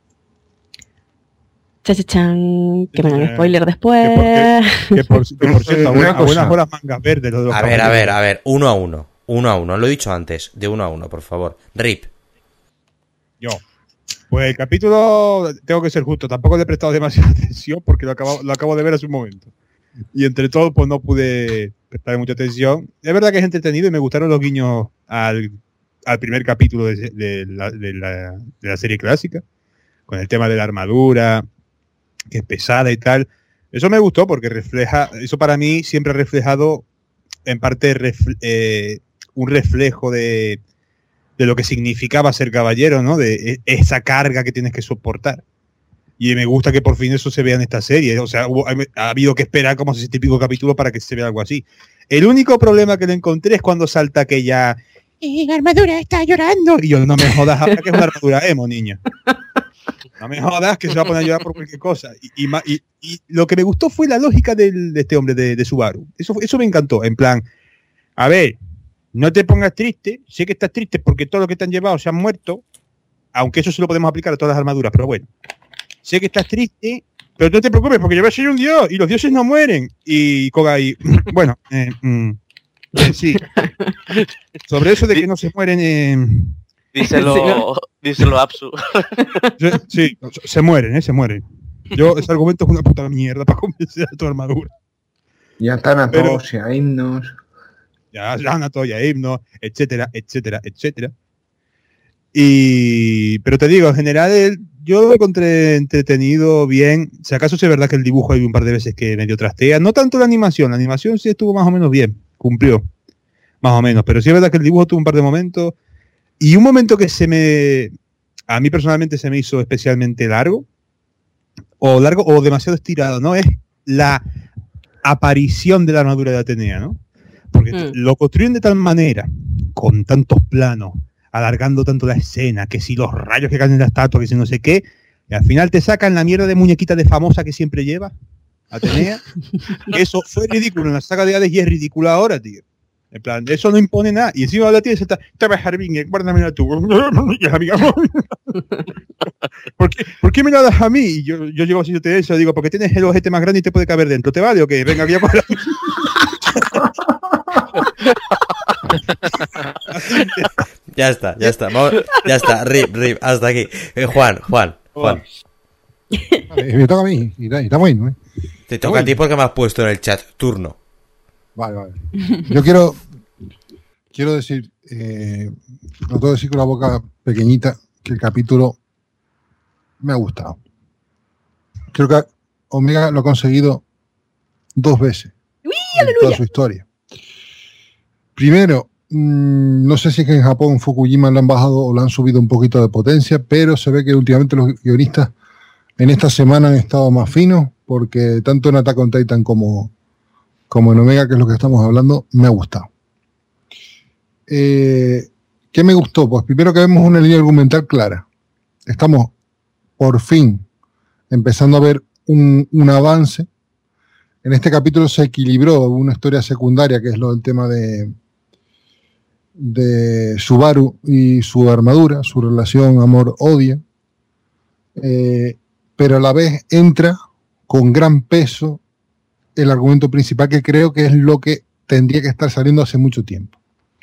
Chachachan, que me hagan spoiler después. Que por cierto, a buenas horas mangas verdes. A ver, uno a uno, lo he dicho antes, de uno a uno, por favor. Rip. Yo. Pues el capítulo, tengo que ser justo, tampoco le he prestado demasiada atención porque lo acabo de ver hace un momento. Y entre todo, pues no pude prestarle mucha atención. Es verdad que es entretenido y me gustaron los guiños al primer capítulo de la serie clásica, con el tema de la armadura, que es pesada y tal. Eso me gustó porque refleja, eso para mí siempre ha reflejado en parte un reflejo de lo que significaba ser caballero, ¿no? De esa carga que tienes que soportar. Y me gusta que por fin eso se vea en esta serie. O sea, ha habido que esperar como ese típico capítulo para que se vea algo así. El único problema que le encontré es cuando salta aquella la armadura está llorando. Y yo, no me jodas ahora que es una armadura emo, niña. No me jodas que se va a poner a llorar por cualquier cosa. Y lo que me gustó fue la lógica de este hombre, de Subaru. Eso me encantó. En plan, a ver, no te pongas triste. Sé que estás triste porque todos los que te han llevado se han muerto. Aunque eso se lo podemos aplicar a todas las armaduras, pero bueno. Sé que estás triste, pero no te preocupes porque yo voy a ser un dios y los dioses no mueren. Y Kogai, bueno, sí. Sobre eso de que no se mueren... Díselo Apsu. Sí, se mueren. Ese argumento es una puta mierda para convencer a tu armadura. Ya Thanatos, ya Himnos. Ya Thanatos, ya Himnos, etcétera. Pero te digo, en general, yo lo encontré entretenido, bien. Si acaso es verdad que el dibujo hay un par de veces que medio trastea. No tanto la animación sí estuvo más o menos bien, cumplió, más o menos. Pero sí es verdad que el dibujo tuvo un par de momentos. Y un momento que a mí personalmente se me hizo especialmente largo o demasiado estirado, ¿no? Es la aparición de la armadura de Atenea, ¿no? Porque lo construyen de tal manera, con tantos planos, alargando tanto la escena, que si los rayos que caen en la estatua, que si no sé qué, y al final te sacan la mierda de muñequita de famosa que siempre lleva Atenea. Eso fue ridículo en la saga de Hades y es ridículo ahora, tío. En plan, eso no impone nada. Y encima la tía se está Harbinger, guárdame tú. ¿Por qué me la das a mí? Y yo llego así, yo te digo, porque tienes el ojete más grande y te puede caber dentro. ¿Te vale o qué? Venga, aquí a parar. Ya está. Rip, hasta aquí. Juan. Me toca a mí, y está bueno, ¿eh? Te toca a ti porque me has puesto en el chat turno. Vale. Yo quiero decir, no tengo que decir con la boca pequeñita, que el capítulo me ha gustado. Creo que Omega lo ha conseguido 2 veces en toda su historia. Primero, no sé si es que en Japón Fukujima lo han bajado o lo han subido un poquito de potencia, pero se ve que últimamente los guionistas en esta semana han estado más finos, porque tanto en Attack on Titan como en Omega, que es lo que estamos hablando, me ha gustado. ¿Qué me gustó? Pues primero que vemos una línea argumental clara. Estamos por fin empezando a ver un avance. En este capítulo se equilibró una historia secundaria, que es lo del tema de Subaru y su armadura, su relación amor-odio, pero a la vez entra con gran peso el argumento principal, que creo que es lo que tendría que estar saliendo hace mucho tiempo.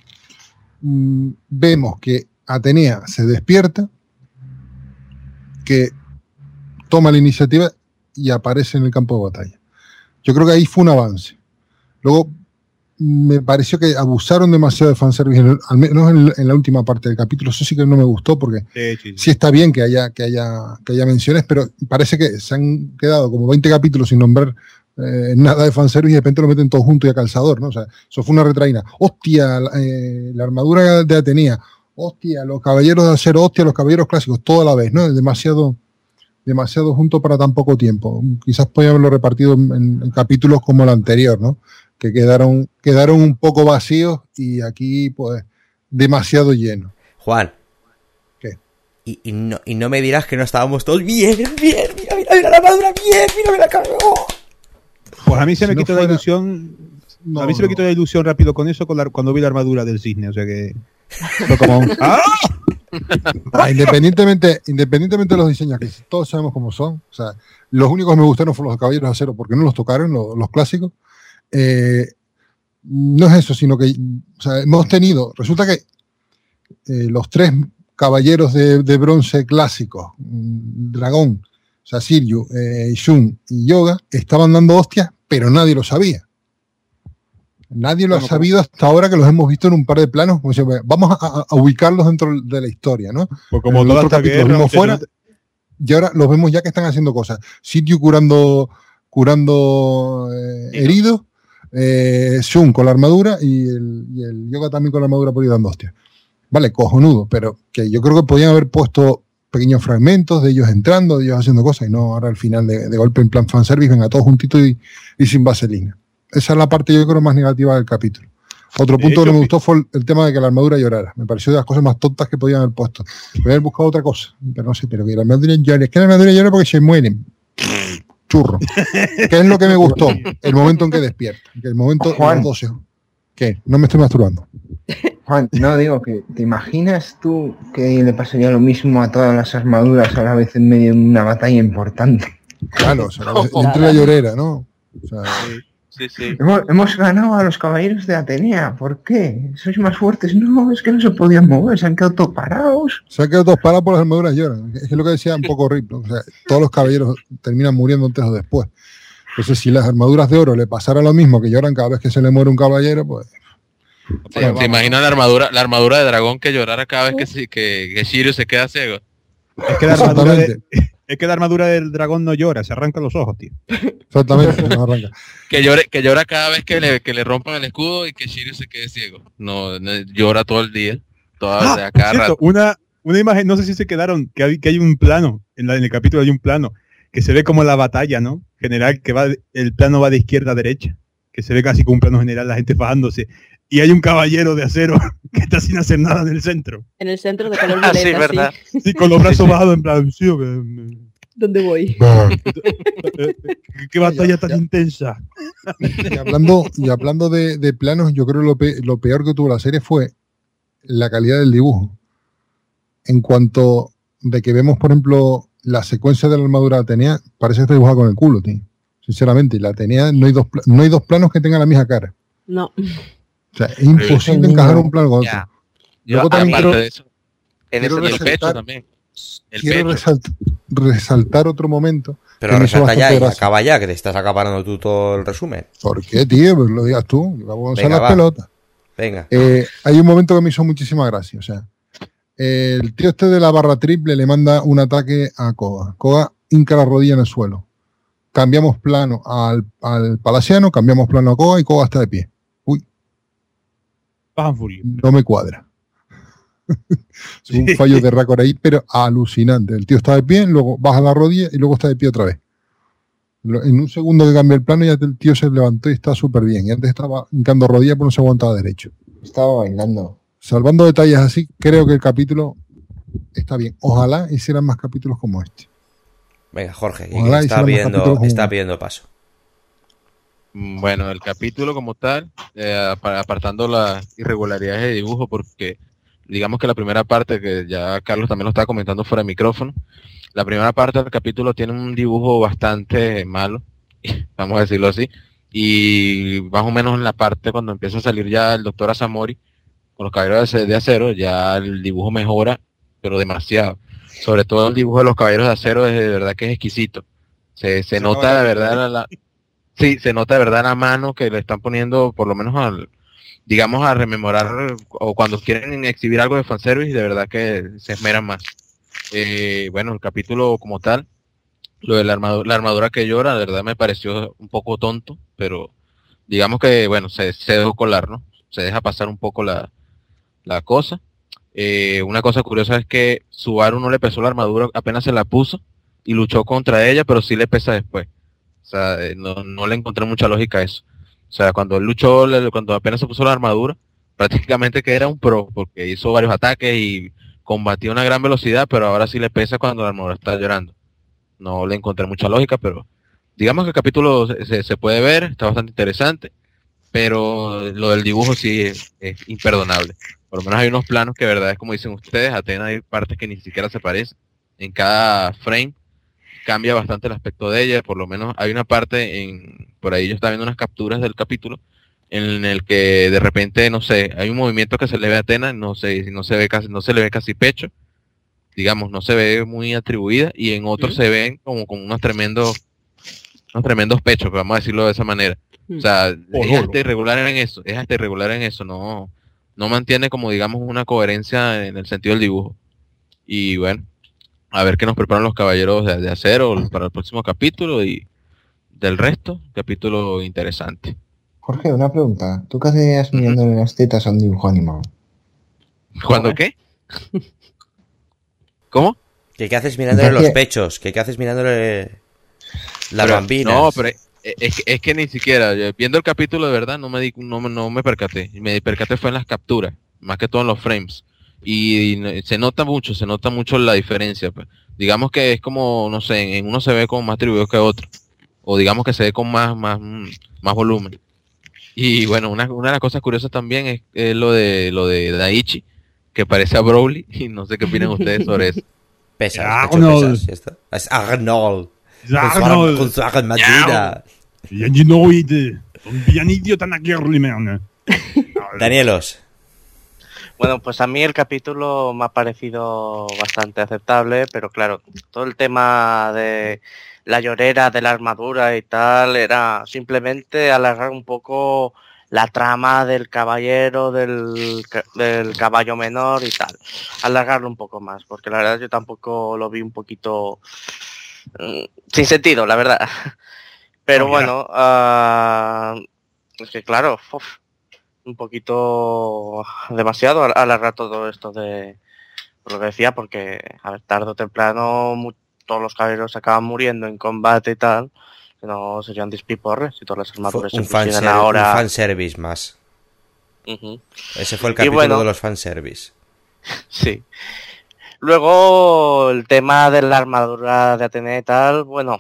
Vemos que Atenea se despierta, que toma la iniciativa y aparece en el campo de batalla. Yo creo que ahí fue un avance. Luego me pareció que abusaron demasiado de fanservice, al menos en la última parte del capítulo. Eso sí que no me gustó, porque sí está bien que haya menciones, pero parece que se han quedado como 20 capítulos sin nombrar nada de fanservice y de repente lo meten todo junto y a calzador, ¿no? O sea, eso fue una retraína. Hostia, la armadura de Atenea. Hostia, los caballeros de acero. Hostia, los caballeros clásicos. Todo a la vez, ¿no? Demasiado junto para tan poco tiempo. Quizás podía haberlo repartido en capítulos como el anterior, ¿no? Que quedaron un poco vacíos y aquí, pues, demasiado lleno. Juan. ¿Qué? Y no me dirás que no estábamos todos bien, mira la armadura, bien, mira, me la cargo. Pues a mí se me quitó la ilusión. A mí se me quitó la ilusión rápido con eso cuando vi la armadura del cisne, o sea que. Fue como ¡ah! Independientemente de los diseños, que todos sabemos cómo son, o sea, los únicos que me gustaron fueron los caballeros de acero porque no los tocaron, los clásicos. No es eso, sino que, o sea, hemos tenido, resulta que los 3 caballeros de bronce clásicos, Dragón, o sea, Siryu, Shun y Yoga, estaban dando hostias, pero nadie lo sabía. Nadie lo ha sabido hasta ahora que los hemos visto en un par de planos. Como vamos a ubicarlos dentro de la historia, ¿no? Pues como en otro capítulo los vimos fuera y ahora los vemos ya que están haciendo cosas. Sitio curando heridos, Shun con la armadura y el Yoga también con la armadura por ir dando hostias. Vale, cojonudo, pero que yo creo que podían haber puesto pequeños fragmentos de ellos entrando, de ellos haciendo cosas y no ahora al final de golpe en plan fanservice, venga todos juntitos y sin vaselina. Esa es la parte yo creo más negativa del capítulo. Otro punto que no me gustó fue el tema de que la armadura llorara. Me pareció de las cosas más tontas que podían haber puesto. Voy a haber buscado otra cosa, pero no sé, pero que la armadura llore. Es que la armadura llora porque se mueren. Churro. ¿Qué es lo que me gustó? El momento en que despierta. Que el momento Juan. 12. ¿Qué? No me estoy masturbando. Juan, no digo que te imaginas tú que le pasaría lo mismo a todas las armaduras a la vez en medio de una batalla importante. Claro, o sea, entre la llorera, ¿no? O sea, Sí. Hemos ganado a los caballeros de Atenea. ¿Por qué? ¿Sois más fuertes? No, es que no se podían mover, se han quedado todos parados. Se han quedado todos parados por las armaduras lloran. Es lo que decía un poco Rip, ¿no? O sea, todos los caballeros terminan muriendo antes o después. Entonces, si las armaduras de oro le pasara lo mismo, que lloran cada vez que se le muere un caballero, pues... ¿Te imaginas la armadura de dragón que llorara cada vez que Shiryu se queda ciego? Es que la armadura del dragón no llora, se arranca los ojos, tío. Exactamente, no arranca. Que llora cada vez que le rompan el escudo y que Shiryu se quede ciego. No llora todo el día. Cada rato. Una imagen, no sé si se quedaron, que hay un plano, en el capítulo hay un plano, que se ve como la batalla, ¿no? General, el plano va de izquierda a derecha, que se ve casi como un plano general, la gente fajándose. Y hay un caballero de acero que está sin hacer nada en el centro. En el centro de color violeta, sí, ¿verdad? Sí, con los brazos bajados en plan, sí, ¿dónde voy? ¿Qué batalla tan intensa? Y hablando de planos, yo creo que lo peor que tuvo la serie fue la calidad del dibujo. En cuanto de que vemos, por ejemplo, la secuencia de la armadura de Atenea, parece que está dibujada con el culo, tío. Sinceramente, la Atenea no hay dos planos que tengan la misma cara. No. O sea, es imposible encajar un plano con otro. Yo también aparte de eso, quiero el pecho también. Quiero resaltar otro momento. Pero resalta ya y acaba ya, que te estás acaparando tú todo el resumen. ¿Por qué, tío? Pues lo digas tú. Vamos a usar las pelotas. Venga. Hay un momento que me hizo muchísima gracia. O sea, el tío este de la barra triple le manda un ataque a Koga. Koga hinca la rodilla en el suelo. Cambiamos plano al palaciano, cambiamos plano a Koga y Koga está de pie. No me cuadra. Es un fallo de récord ahí, pero alucinante. El tío está de pie, luego baja la rodilla y luego está de pie otra vez. En un segundo que cambia el plano ya el tío se levantó y está súper bien. Y antes estaba hincando rodillas pero no se aguantaba derecho. Estaba bailando. Salvando detalles así, creo que el capítulo está bien. Ojalá hicieran más capítulos como este. Venga, Jorge, está pidiendo paso. Bueno, el capítulo como tal, apartando las irregularidades de dibujo, porque digamos que la primera parte, que ya Carlos también lo estaba comentando fuera de micrófono, la primera parte del capítulo tiene un dibujo bastante malo, vamos a decirlo así, y más o menos en la parte cuando empieza a salir ya el doctor Asamori con los caballeros de acero, ya el dibujo mejora, pero demasiado. Sobre todo el dibujo de los caballeros de acero es de verdad que es exquisito. Se nota de verdad sí, se nota de verdad la mano que le están poniendo, por lo menos a rememorar, o cuando quieren exhibir algo de fanservice, de verdad que se esmeran más. Bueno, el capítulo como tal, Lo de la armadura que llora, la verdad me pareció un poco tonto, pero digamos que, bueno, se dejó colar, ¿no? Se deja pasar un poco la cosa. Una cosa curiosa es que Subaru no le pesó la armadura apenas se la puso y luchó contra ella, pero sí le pesa después. O sea, no le encontré mucha lógica a eso. O sea, cuando él luchó, cuando apenas se puso la armadura, prácticamente que era un pro, porque hizo varios ataques y combatió a una gran velocidad, pero ahora sí le pesa cuando la armadura está llorando. No le encontré mucha lógica, pero digamos que el capítulo se puede ver, está bastante interesante, pero lo del dibujo sí es imperdonable. Por lo menos hay unos planos que, verdad, es como dicen ustedes, Athena hay partes que ni siquiera se parecen. En cada frame cambia bastante el aspecto de ella. Por lo menos hay una parte por ahí yo estaba viendo unas capturas del capítulo en el que de repente, no sé, hay un movimiento que se le ve a Athena, no se le ve casi pecho, digamos, no se ve muy atribuida, y en otros se ven como unos tremendos pechos, vamos a decirlo de esa manera. O sea, es hasta irregular en eso, no mantiene como, digamos, una coherencia en el sentido del dibujo. Y bueno, a ver qué nos preparan los caballeros de acero para el próximo capítulo, y del resto, capítulo interesante. Jorge, una pregunta. ¿Tú qué hacías mirando las tetas a un dibujo animado? ¿Cuándo qué? ¿Cómo? ¿Qué haces mirándole los pechos? ¿Qué haces mirándole las bambinas? No, pero es que ni siquiera, viendo el capítulo de verdad no me percaté. Me percaté fue en las capturas, más que todo en los frames. Y se nota mucho la diferencia. Pues. Digamos que es como, no sé, en uno se ve como más atribuido que otro. O digamos que se ve con más volumen. Y bueno, una de las cosas curiosas también es lo de Daichi, que parece a Broly, y no sé qué opinan ustedes sobre eso. Arnold. Es Arnold. Con su armadura. Danielos. Bueno, pues a mí el capítulo me ha parecido bastante aceptable, pero claro, todo el tema de la llorera de la armadura y tal era simplemente alargar un poco la trama del caballero, del caballo menor y tal. Alargarlo un poco más, porque la verdad yo tampoco lo vi un poquito sin sentido, la verdad. Pero bueno, es que claro, un poquito demasiado alargar todo esto de por lo que decía, porque a ver, tarde o temprano todos los caballeros acaban muriendo en combate y tal, que no serían despiporres si todas las armaduras se pusieran ahora. Un fanservice más. Ese fue el capítulo de los fanservice. Sí. Luego el tema de la armadura de Atenea y tal, bueno,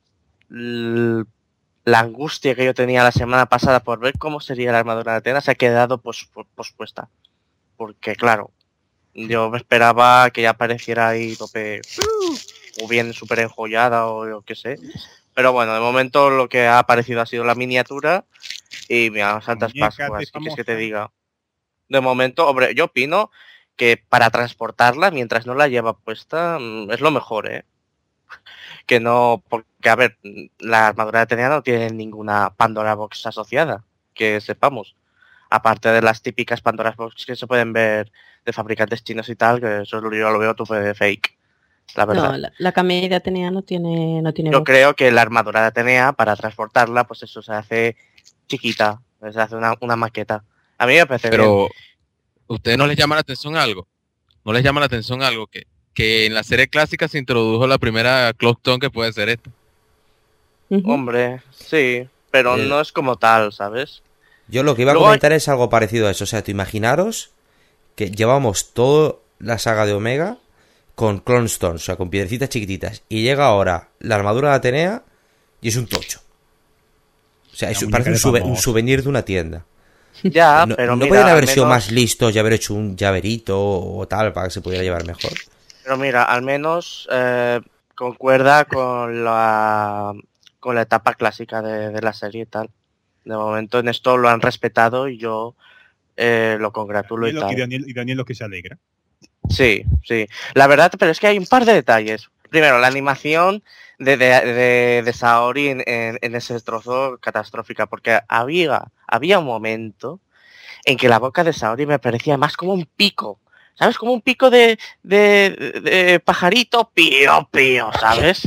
la angustia que yo tenía la semana pasada por ver cómo sería la armadura de Atenea se ha quedado pospuesta. Porque claro, yo me esperaba que ya apareciera ahí tope o bien súper enjollada o yo qué sé. Pero bueno, de momento lo que ha aparecido ha sido la miniatura y mira, santas Pascuas, ¿qué es que te diga? De momento, hombre, yo opino que para transportarla, mientras no la lleva puesta, es lo mejor, ¿eh? Que no, porque a ver, la armadura de Atenea no tiene ninguna Pandora Box asociada, que sepamos. Aparte de las típicas Pandora Box que se pueden ver de fabricantes chinos y tal, que eso yo lo veo de fake. La verdad. No, la camilla de Atenea no tiene Yo box. Creo que la armadura de Atenea, para transportarla, pues eso se hace chiquita, se hace una maqueta. A mí me parece Pero, bien. ¿ustedes no les llama la atención algo? ¿No les llama la atención algo? Que en la serie clásica se introdujo la primera Clock Tone que puede ser esta. Hombre, sí, pero no es como tal, ¿sabes? Yo lo que iba a comentar es algo parecido a eso. O sea, tú imaginaros que llevamos toda la saga de Omega con Clone Stones, o sea, con piedrecitas chiquititas. Y llega ahora la armadura de Atenea y es un tocho. O sea, parece un souvenir de una tienda. Ya, pero ¿No podrían haber sido más listos y haber hecho un llaverito o tal para que se pudiera llevar mejor? Pero mira, al menos concuerda con la etapa clásica de la serie y tal. De momento en esto lo han respetado y yo lo congratulo y tal. Y Daniel lo que se alegra. Sí, sí. La verdad, pero es que hay un par de detalles. Primero, la animación de Saori en ese trozo catastrófica, porque había un momento en que la boca de Saori me parecía más como un pico, ¿sabes? Como un pico de pajarito, pío, ¿sabes?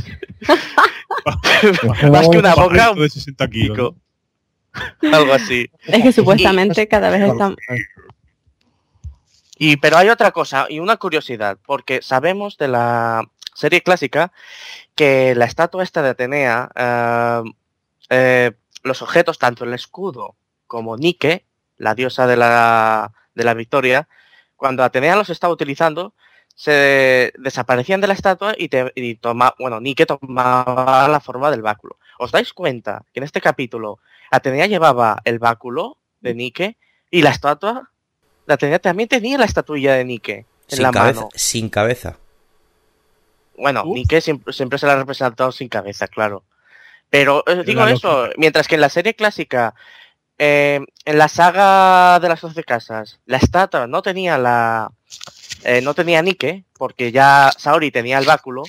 Más que una boca, de 60 kilos. Algo así. Es que supuestamente cada vez están... Pero hay otra cosa y una curiosidad, porque sabemos de la serie clásica que la estatua esta de Atenea, los objetos, tanto el escudo como Nike, la diosa de la victoria, cuando Atenea los estaba utilizando, se desaparecían de la estatua y Nike tomaba la forma del báculo. ¿Os dais cuenta que en este capítulo Atenea llevaba el báculo de Nike y la estatua de Atenea también tenía la estatuilla de Nike en la mano? Sin cabeza. Bueno, Nike siempre se la ha representado sin cabeza, claro. Pero digo eso, mientras que en la serie clásica, en la saga de las 12 casas, la estatua no tenía no tenía Nike, porque ya Saori tenía el báculo.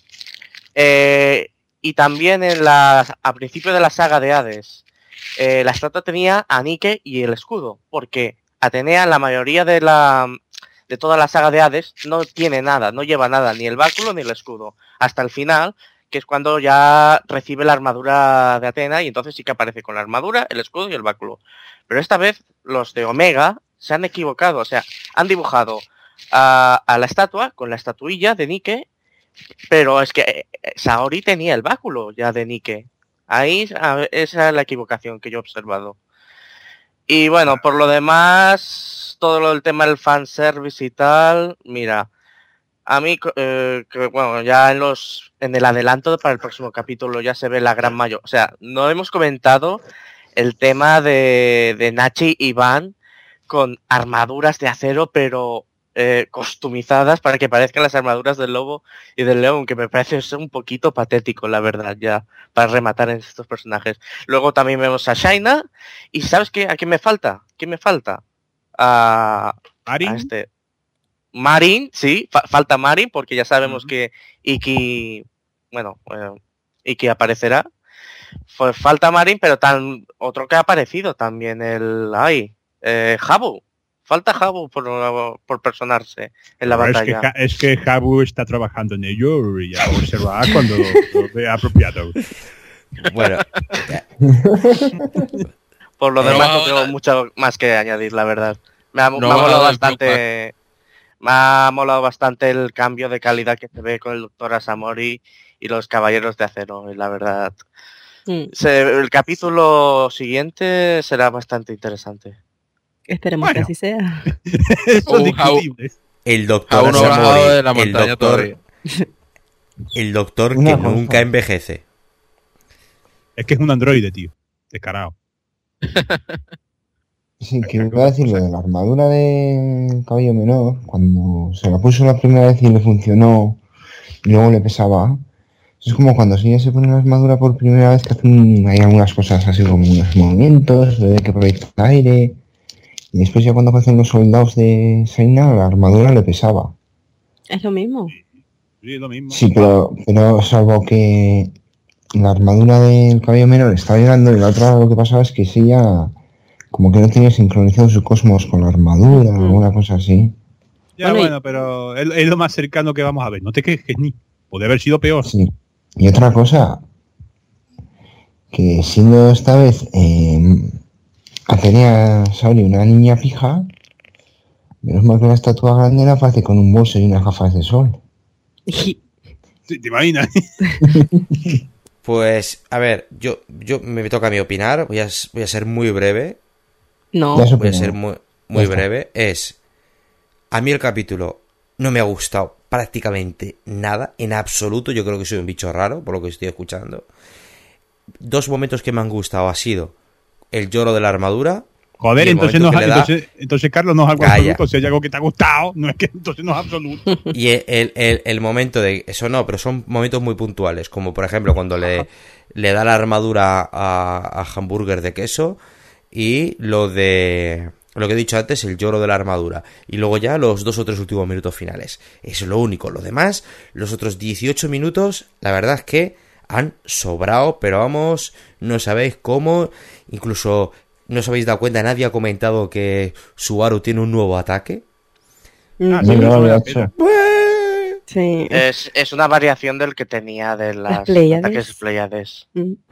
Y también a principio de la saga de Hades, la estatua tenía a Nike y el escudo, porque Atenea, la mayoría de toda la saga de Hades, no tiene nada, no lleva nada, ni el báculo ni el escudo, hasta el final, que es cuando ya recibe la armadura de Atena, y entonces sí que aparece con la armadura, el escudo y el báculo. Pero esta vez los de Omega se han equivocado, o sea, han dibujado a la estatua con la estatuilla de Nike, pero es que Saori tenía el báculo ya de Nike. Ahí esa es la equivocación que yo he observado. Y bueno, por lo demás, todo el tema del fanservice y tal, mira, a mí, bueno, ya en el adelanto para el próximo capítulo ya se ve la gran mayor. O sea, no hemos comentado el tema de Nachi y Van con armaduras de acero, pero costumizadas para que parezcan las armaduras del lobo y del león, que me parece ser un poquito patético, la verdad, ya, para rematar en estos personajes. Luego también vemos a Shaina, y ¿sabes qué? ¿A quién me falta? ¿Quién me falta? ¿Marin? Marin, sí, falta Marin, porque ya sabemos que Iki, Iki aparecerá. Pues falta Marin, pero otro que ha aparecido también, Habu. Falta Habu por personarse en la batalla. Es que Habu está trabajando en ello y ya observará cuando lo vea apropiado. Bueno. Por lo demás no tengo mucho más que añadir, la verdad. Me ha molado bastante. Me ha molado bastante el cambio de calidad que se ve con el Dr. Asamori y los Caballeros de Acero, y la verdad. El capítulo siguiente será bastante interesante. Esperemos que así sea. El Dr. Asamori, el doctor que nunca envejece. Es que es un androide, tío. Descarado. Sí, que iba a decir lo de la armadura de Caballo Menor, cuando se la puso la primera vez y le funcionó y luego le pesaba. Es como cuando ella se pone la armadura por primera vez, que hay algunas cosas así como unos movimientos, de que proyecta aire, y después ya cuando aparecen los soldados de Shaina, la armadura le pesaba. Es lo mismo. Sí, es lo mismo. Sí, pero salvo que la armadura del Caballo Menor estaba llegando y la otra lo que pasaba es que ella como que no tenía sincronizado su cosmos con la armadura o alguna cosa así. Ya bueno, pero es lo más cercano que vamos a ver. No te quejes ni. Puede haber sido peor. Sí. Y otra cosa, que siendo esta vez Atenea Saori una niña fija, menos mal que la estatua grande la hace con un bolso y unas gafas de sol. Sí, ¿te imaginas? Pues, a ver, yo me toca a mí opinar, voy a ser muy breve. No. Voy a ser muy breve. A mí el capítulo no me ha gustado prácticamente nada, en absoluto. Yo creo que soy un bicho raro, por lo que estoy escuchando. Dos momentos que me han gustado ha sido el lloro de la armadura. Joder, entonces Carlos no es algo absoluto. Si hay algo que te ha gustado, no es que entonces no es absoluto. Y el momento de... Eso no, pero son momentos muy puntuales, como por ejemplo cuando le da la armadura a Hamburger de queso, y lo que he dicho antes, el lloro de la armadura, y luego ya los 2 o 3 últimos minutos finales. Eso es lo único. Lo demás, los otros 18 minutos, la verdad es que han sobrado, pero vamos, no sabéis cómo. Incluso no os habéis dado cuenta, nadie ha comentado que Subaru tiene un nuevo ataque. Sí. Es una variación del que tenía de las Pléyades. ataques Pléyades.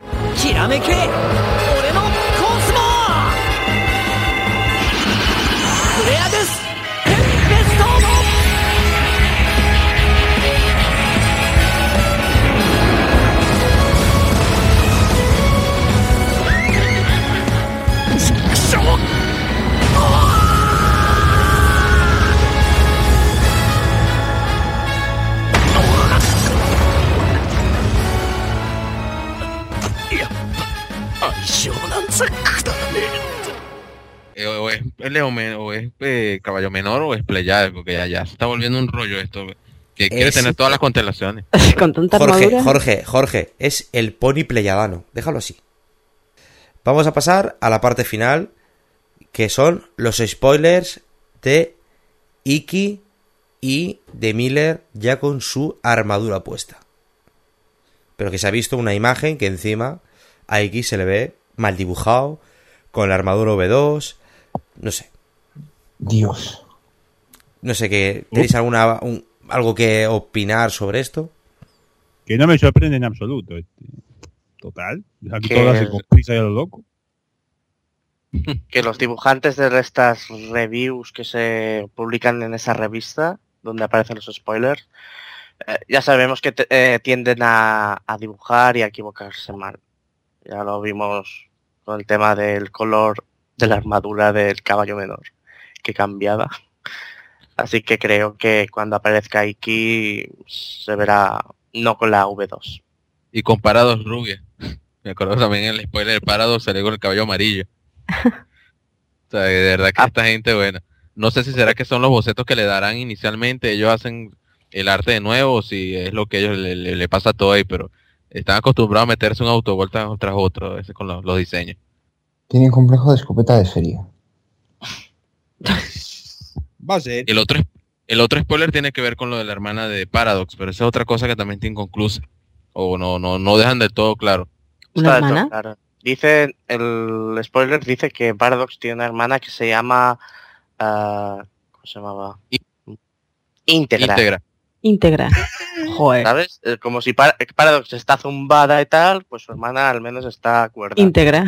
O es o es caballo menor o es Pleiades, porque ya se está volviendo un rollo esto, que quiere tener todas las constelaciones. Con tanta armadura. Jorge, es el pony pleyadano, déjalo así. Vamos a pasar a la parte final, que son los spoilers de Iki y de Miller ya con su armadura puesta. Pero que se ha visto una imagen que encima a Iki se le ve mal dibujado, con la armadura V2, no sé. Dios. No sé, que ¿tenéis algo que opinar sobre esto? Que no me sorprende en absoluto. Total. Aquí todo hace con prisa y a lo loco. Que los dibujantes de estas reviews que se publican en esa revista, donde aparecen los spoilers, ya sabemos que tienden a dibujar y a equivocarse mal. Ya lo vimos con el tema del color de la armadura del caballo menor, que cambiaba. Así que creo que cuando aparezca Iki se verá no con la V2. Y con Paradox rubia. Me acuerdo también en el spoiler de Paradox salió con el cabello amarillo. O sea, de verdad que esta gente buena. No sé si será que son los bocetos que le darán inicialmente, ellos hacen el arte de nuevo, o si es lo que ellos le pasa a todo ahí, pero están acostumbrados a meterse un autovuelta tras otro, a veces con los diseños. Tiene complejo de escopeta de feria. Va a ser. El otro spoiler tiene que ver con lo de la hermana de Paradox, pero esa es otra cosa que también está inconclusa. O no dejan del todo claro. ¿Una hermana? Claro. Dice, el spoiler dice que Paradox tiene una hermana que se llama... ¿cómo se llamaba? Íntegra. Joder. ¿Sabes? Como si Paradox está zumbada y tal, pues su hermana al menos está cuerda. Íntegra.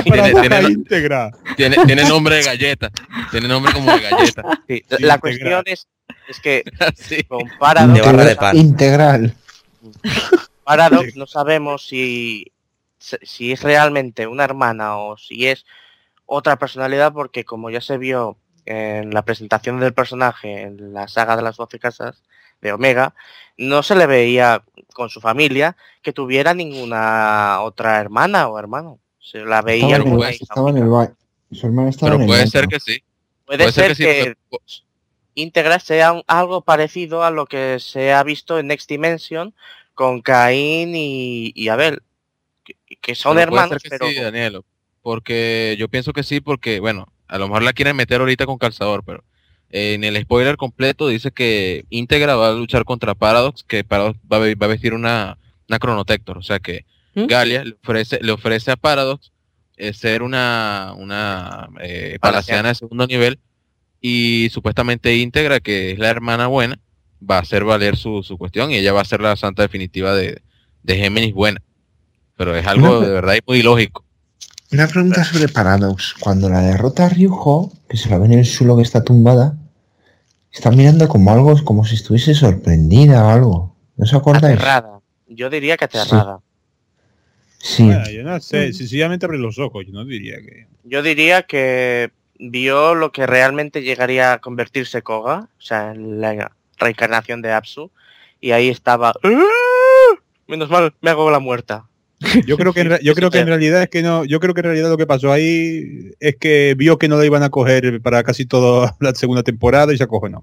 Tiene nombre de galleta. Tiene nombre como de galleta. Sí, la cuestión es que sí. Con Paradox... De barra de pan. Integral. Paradox no sabemos si es realmente una hermana o si es otra personalidad, porque como ya se vio en la presentación del personaje en la saga de las 12 casas de Omega, no se le veía con su familia que tuviera ninguna otra hermana o hermano. Se la veía estaba en el baño. Su hermana estaba pero en el puede baño. ser que sí. Puede ser que Íntegra sea algo parecido a lo que se ha visto en Next Dimension con Caín y Abel, que son Pero hermanos, puede ser que pero... sí, Danielo, porque yo pienso que sí, porque, bueno, a lo mejor la quieren meter ahorita con calzador, pero en el spoiler completo dice que Íntegra va a luchar contra Paradox, que Paradox va a vestir una Chronotector, o sea que Galia le ofrece a Paradox ser una palaciana de segundo nivel, y supuestamente Íntegra, que es la hermana buena, va a hacer valer su cuestión, y ella va a ser la santa definitiva de Géminis buena. Pero es algo de verdad muy ilógico. Una pregunta sobre Paradox. Cuando la derrota a Ryuho, que se la ve en el suelo que está tumbada, está mirando como algo, como si estuviese sorprendida o algo. ¿No os acordáis? Aterrada. Yo diría que aterrada. Sí. Bueno, yo no sé, sencillamente abre los ojos, yo no diría que... Yo diría que vio lo que realmente llegaría a convertirse Koga, o sea, en la reencarnación de Apsu, y ahí estaba... Menos mal, me hago la muerta. Yo creo que en realidad es que no, yo creo que en realidad lo que pasó ahí es que vio que no la iban a coger para casi toda la segunda temporada y se acojonó.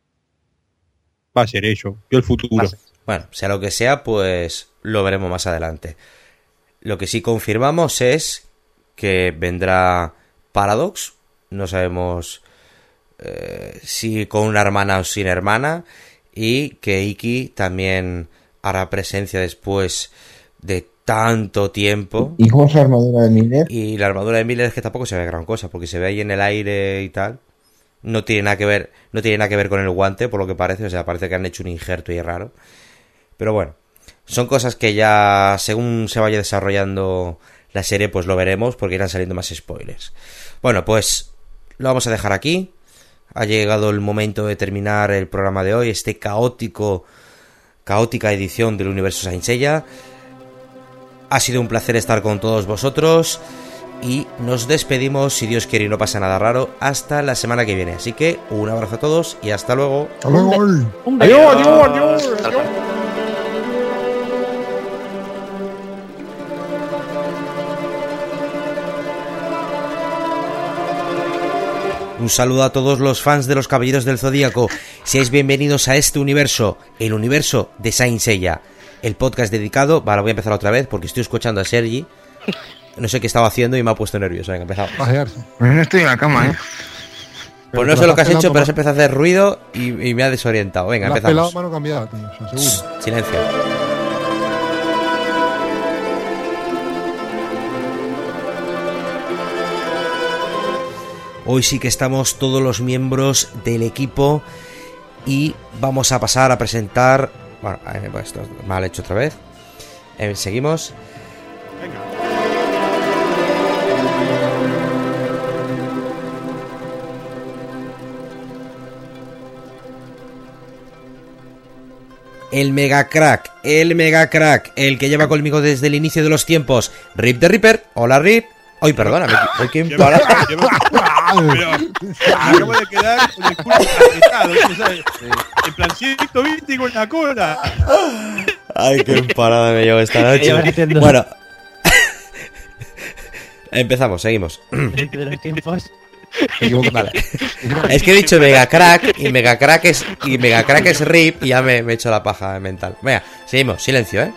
Va a ser eso, vio el futuro. Bueno, sea lo que sea, pues lo veremos más adelante. Lo que sí confirmamos es que vendrá Paradox, no sabemos si con una hermana o sin hermana, y que Iki también hará presencia después de tanto tiempo. ¿Y cómo es la armadura de Miller? Y la armadura de Miller es que tampoco se ve gran cosa, porque se ve ahí en el aire y tal. no tiene nada que ver con el guante, por lo que parece. O sea, parece que han hecho un injerto y raro. Pero bueno, son cosas que ya, según se vaya desarrollando la serie, pues lo veremos, porque irán saliendo más spoilers. Bueno, pues lo vamos a dejar aquí. Ha llegado el momento de terminar el programa de hoy, este caótica edición del universo Saint Seiya. Ha sido un placer estar con todos vosotros y nos despedimos, si Dios quiere y no pasa nada raro, hasta la semana que viene. Así que un abrazo a todos y hasta luego. Hasta luego. Adiós. Un saludo a todos los fans de los Caballeros del Zodíaco. Seáis bienvenidos a este universo, el universo de Saint Seiya. El podcast dedicado... Vale, voy a empezar otra vez porque estoy escuchando a Sergi. No sé qué estaba haciendo y me ha puesto nervioso. Venga, empezamos. Pues no estoy en la cama, Pues no sé lo que has hecho, pero has empezado a hacer ruido y me ha desorientado. Venga, empezamos. Pelado, mano cambiada, tío, o sea, seguro. Silencio. Hoy sí que estamos todos los miembros del equipo y vamos a pasar a presentar... Bueno, pues esto es mal hecho otra vez. Seguimos. Venga. El mega crack, el que lleva conmigo desde el inicio de los tiempos, Rip the Ripper. Hola, Rip. Ay, perdona, ¿quién para? Acabo de quedar con el culo apretado, ¿sabes? En plancito vítico en la cola. Ay, qué emparada me llevo esta noche. Bueno, empezamos, seguimos. Dentro de los tiempos. Vale. Es que he dicho mega crack y mega crack es Rip y ya me he hecho la paja mental. Venga, seguimos, silencio,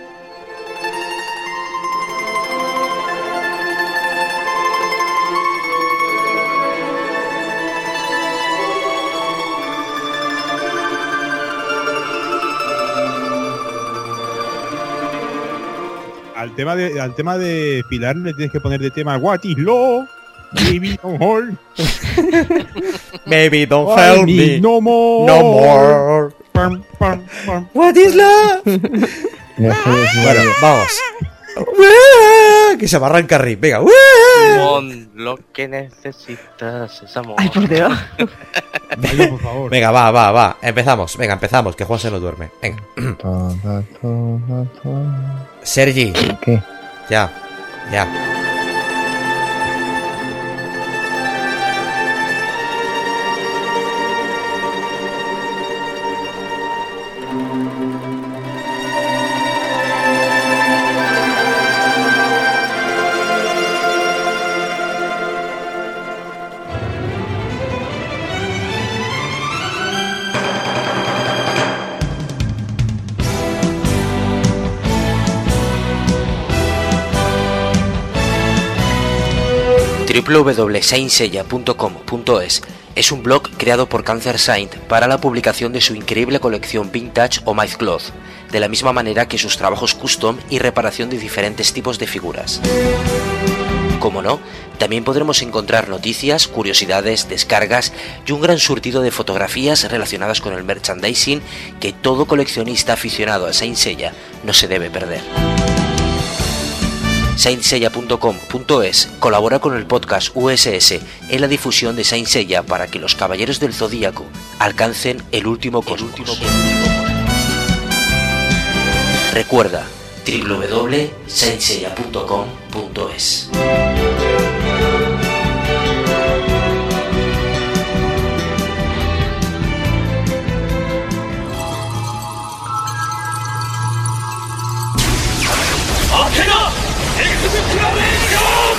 Al tema de Pilar le tienes que poner de tema What is love? Baby don't hold. Baby don't help me. No more. No more. What is love? Bueno, vamos. Que se me arranca Rip. Venga. Lo que necesitas es amor. Ay, por Dios. Vaya, por favor. Venga, va. Empezamos. Venga, empezamos. Que Juan se no duerme. Venga. Sergi. ¿Qué? Ya. www.saintseiya.com.es es un blog creado por Cancer Saint para la publicación de su increíble colección vintage o MythCloth, de la misma manera que sus trabajos custom y reparación de diferentes tipos de figuras. Como no, también podremos encontrar noticias, curiosidades, descargas y un gran surtido de fotografías relacionadas con el merchandising que todo coleccionista aficionado a Saint Seiya no se debe perder. saintseiya.com.es colabora con el podcast USS en la difusión de Saint Seiya para que los Caballeros del Zodíaco alcancen el último cosmos. Recuerda www.saintseiya.com.es. ¡Atena! ¡Exclamation!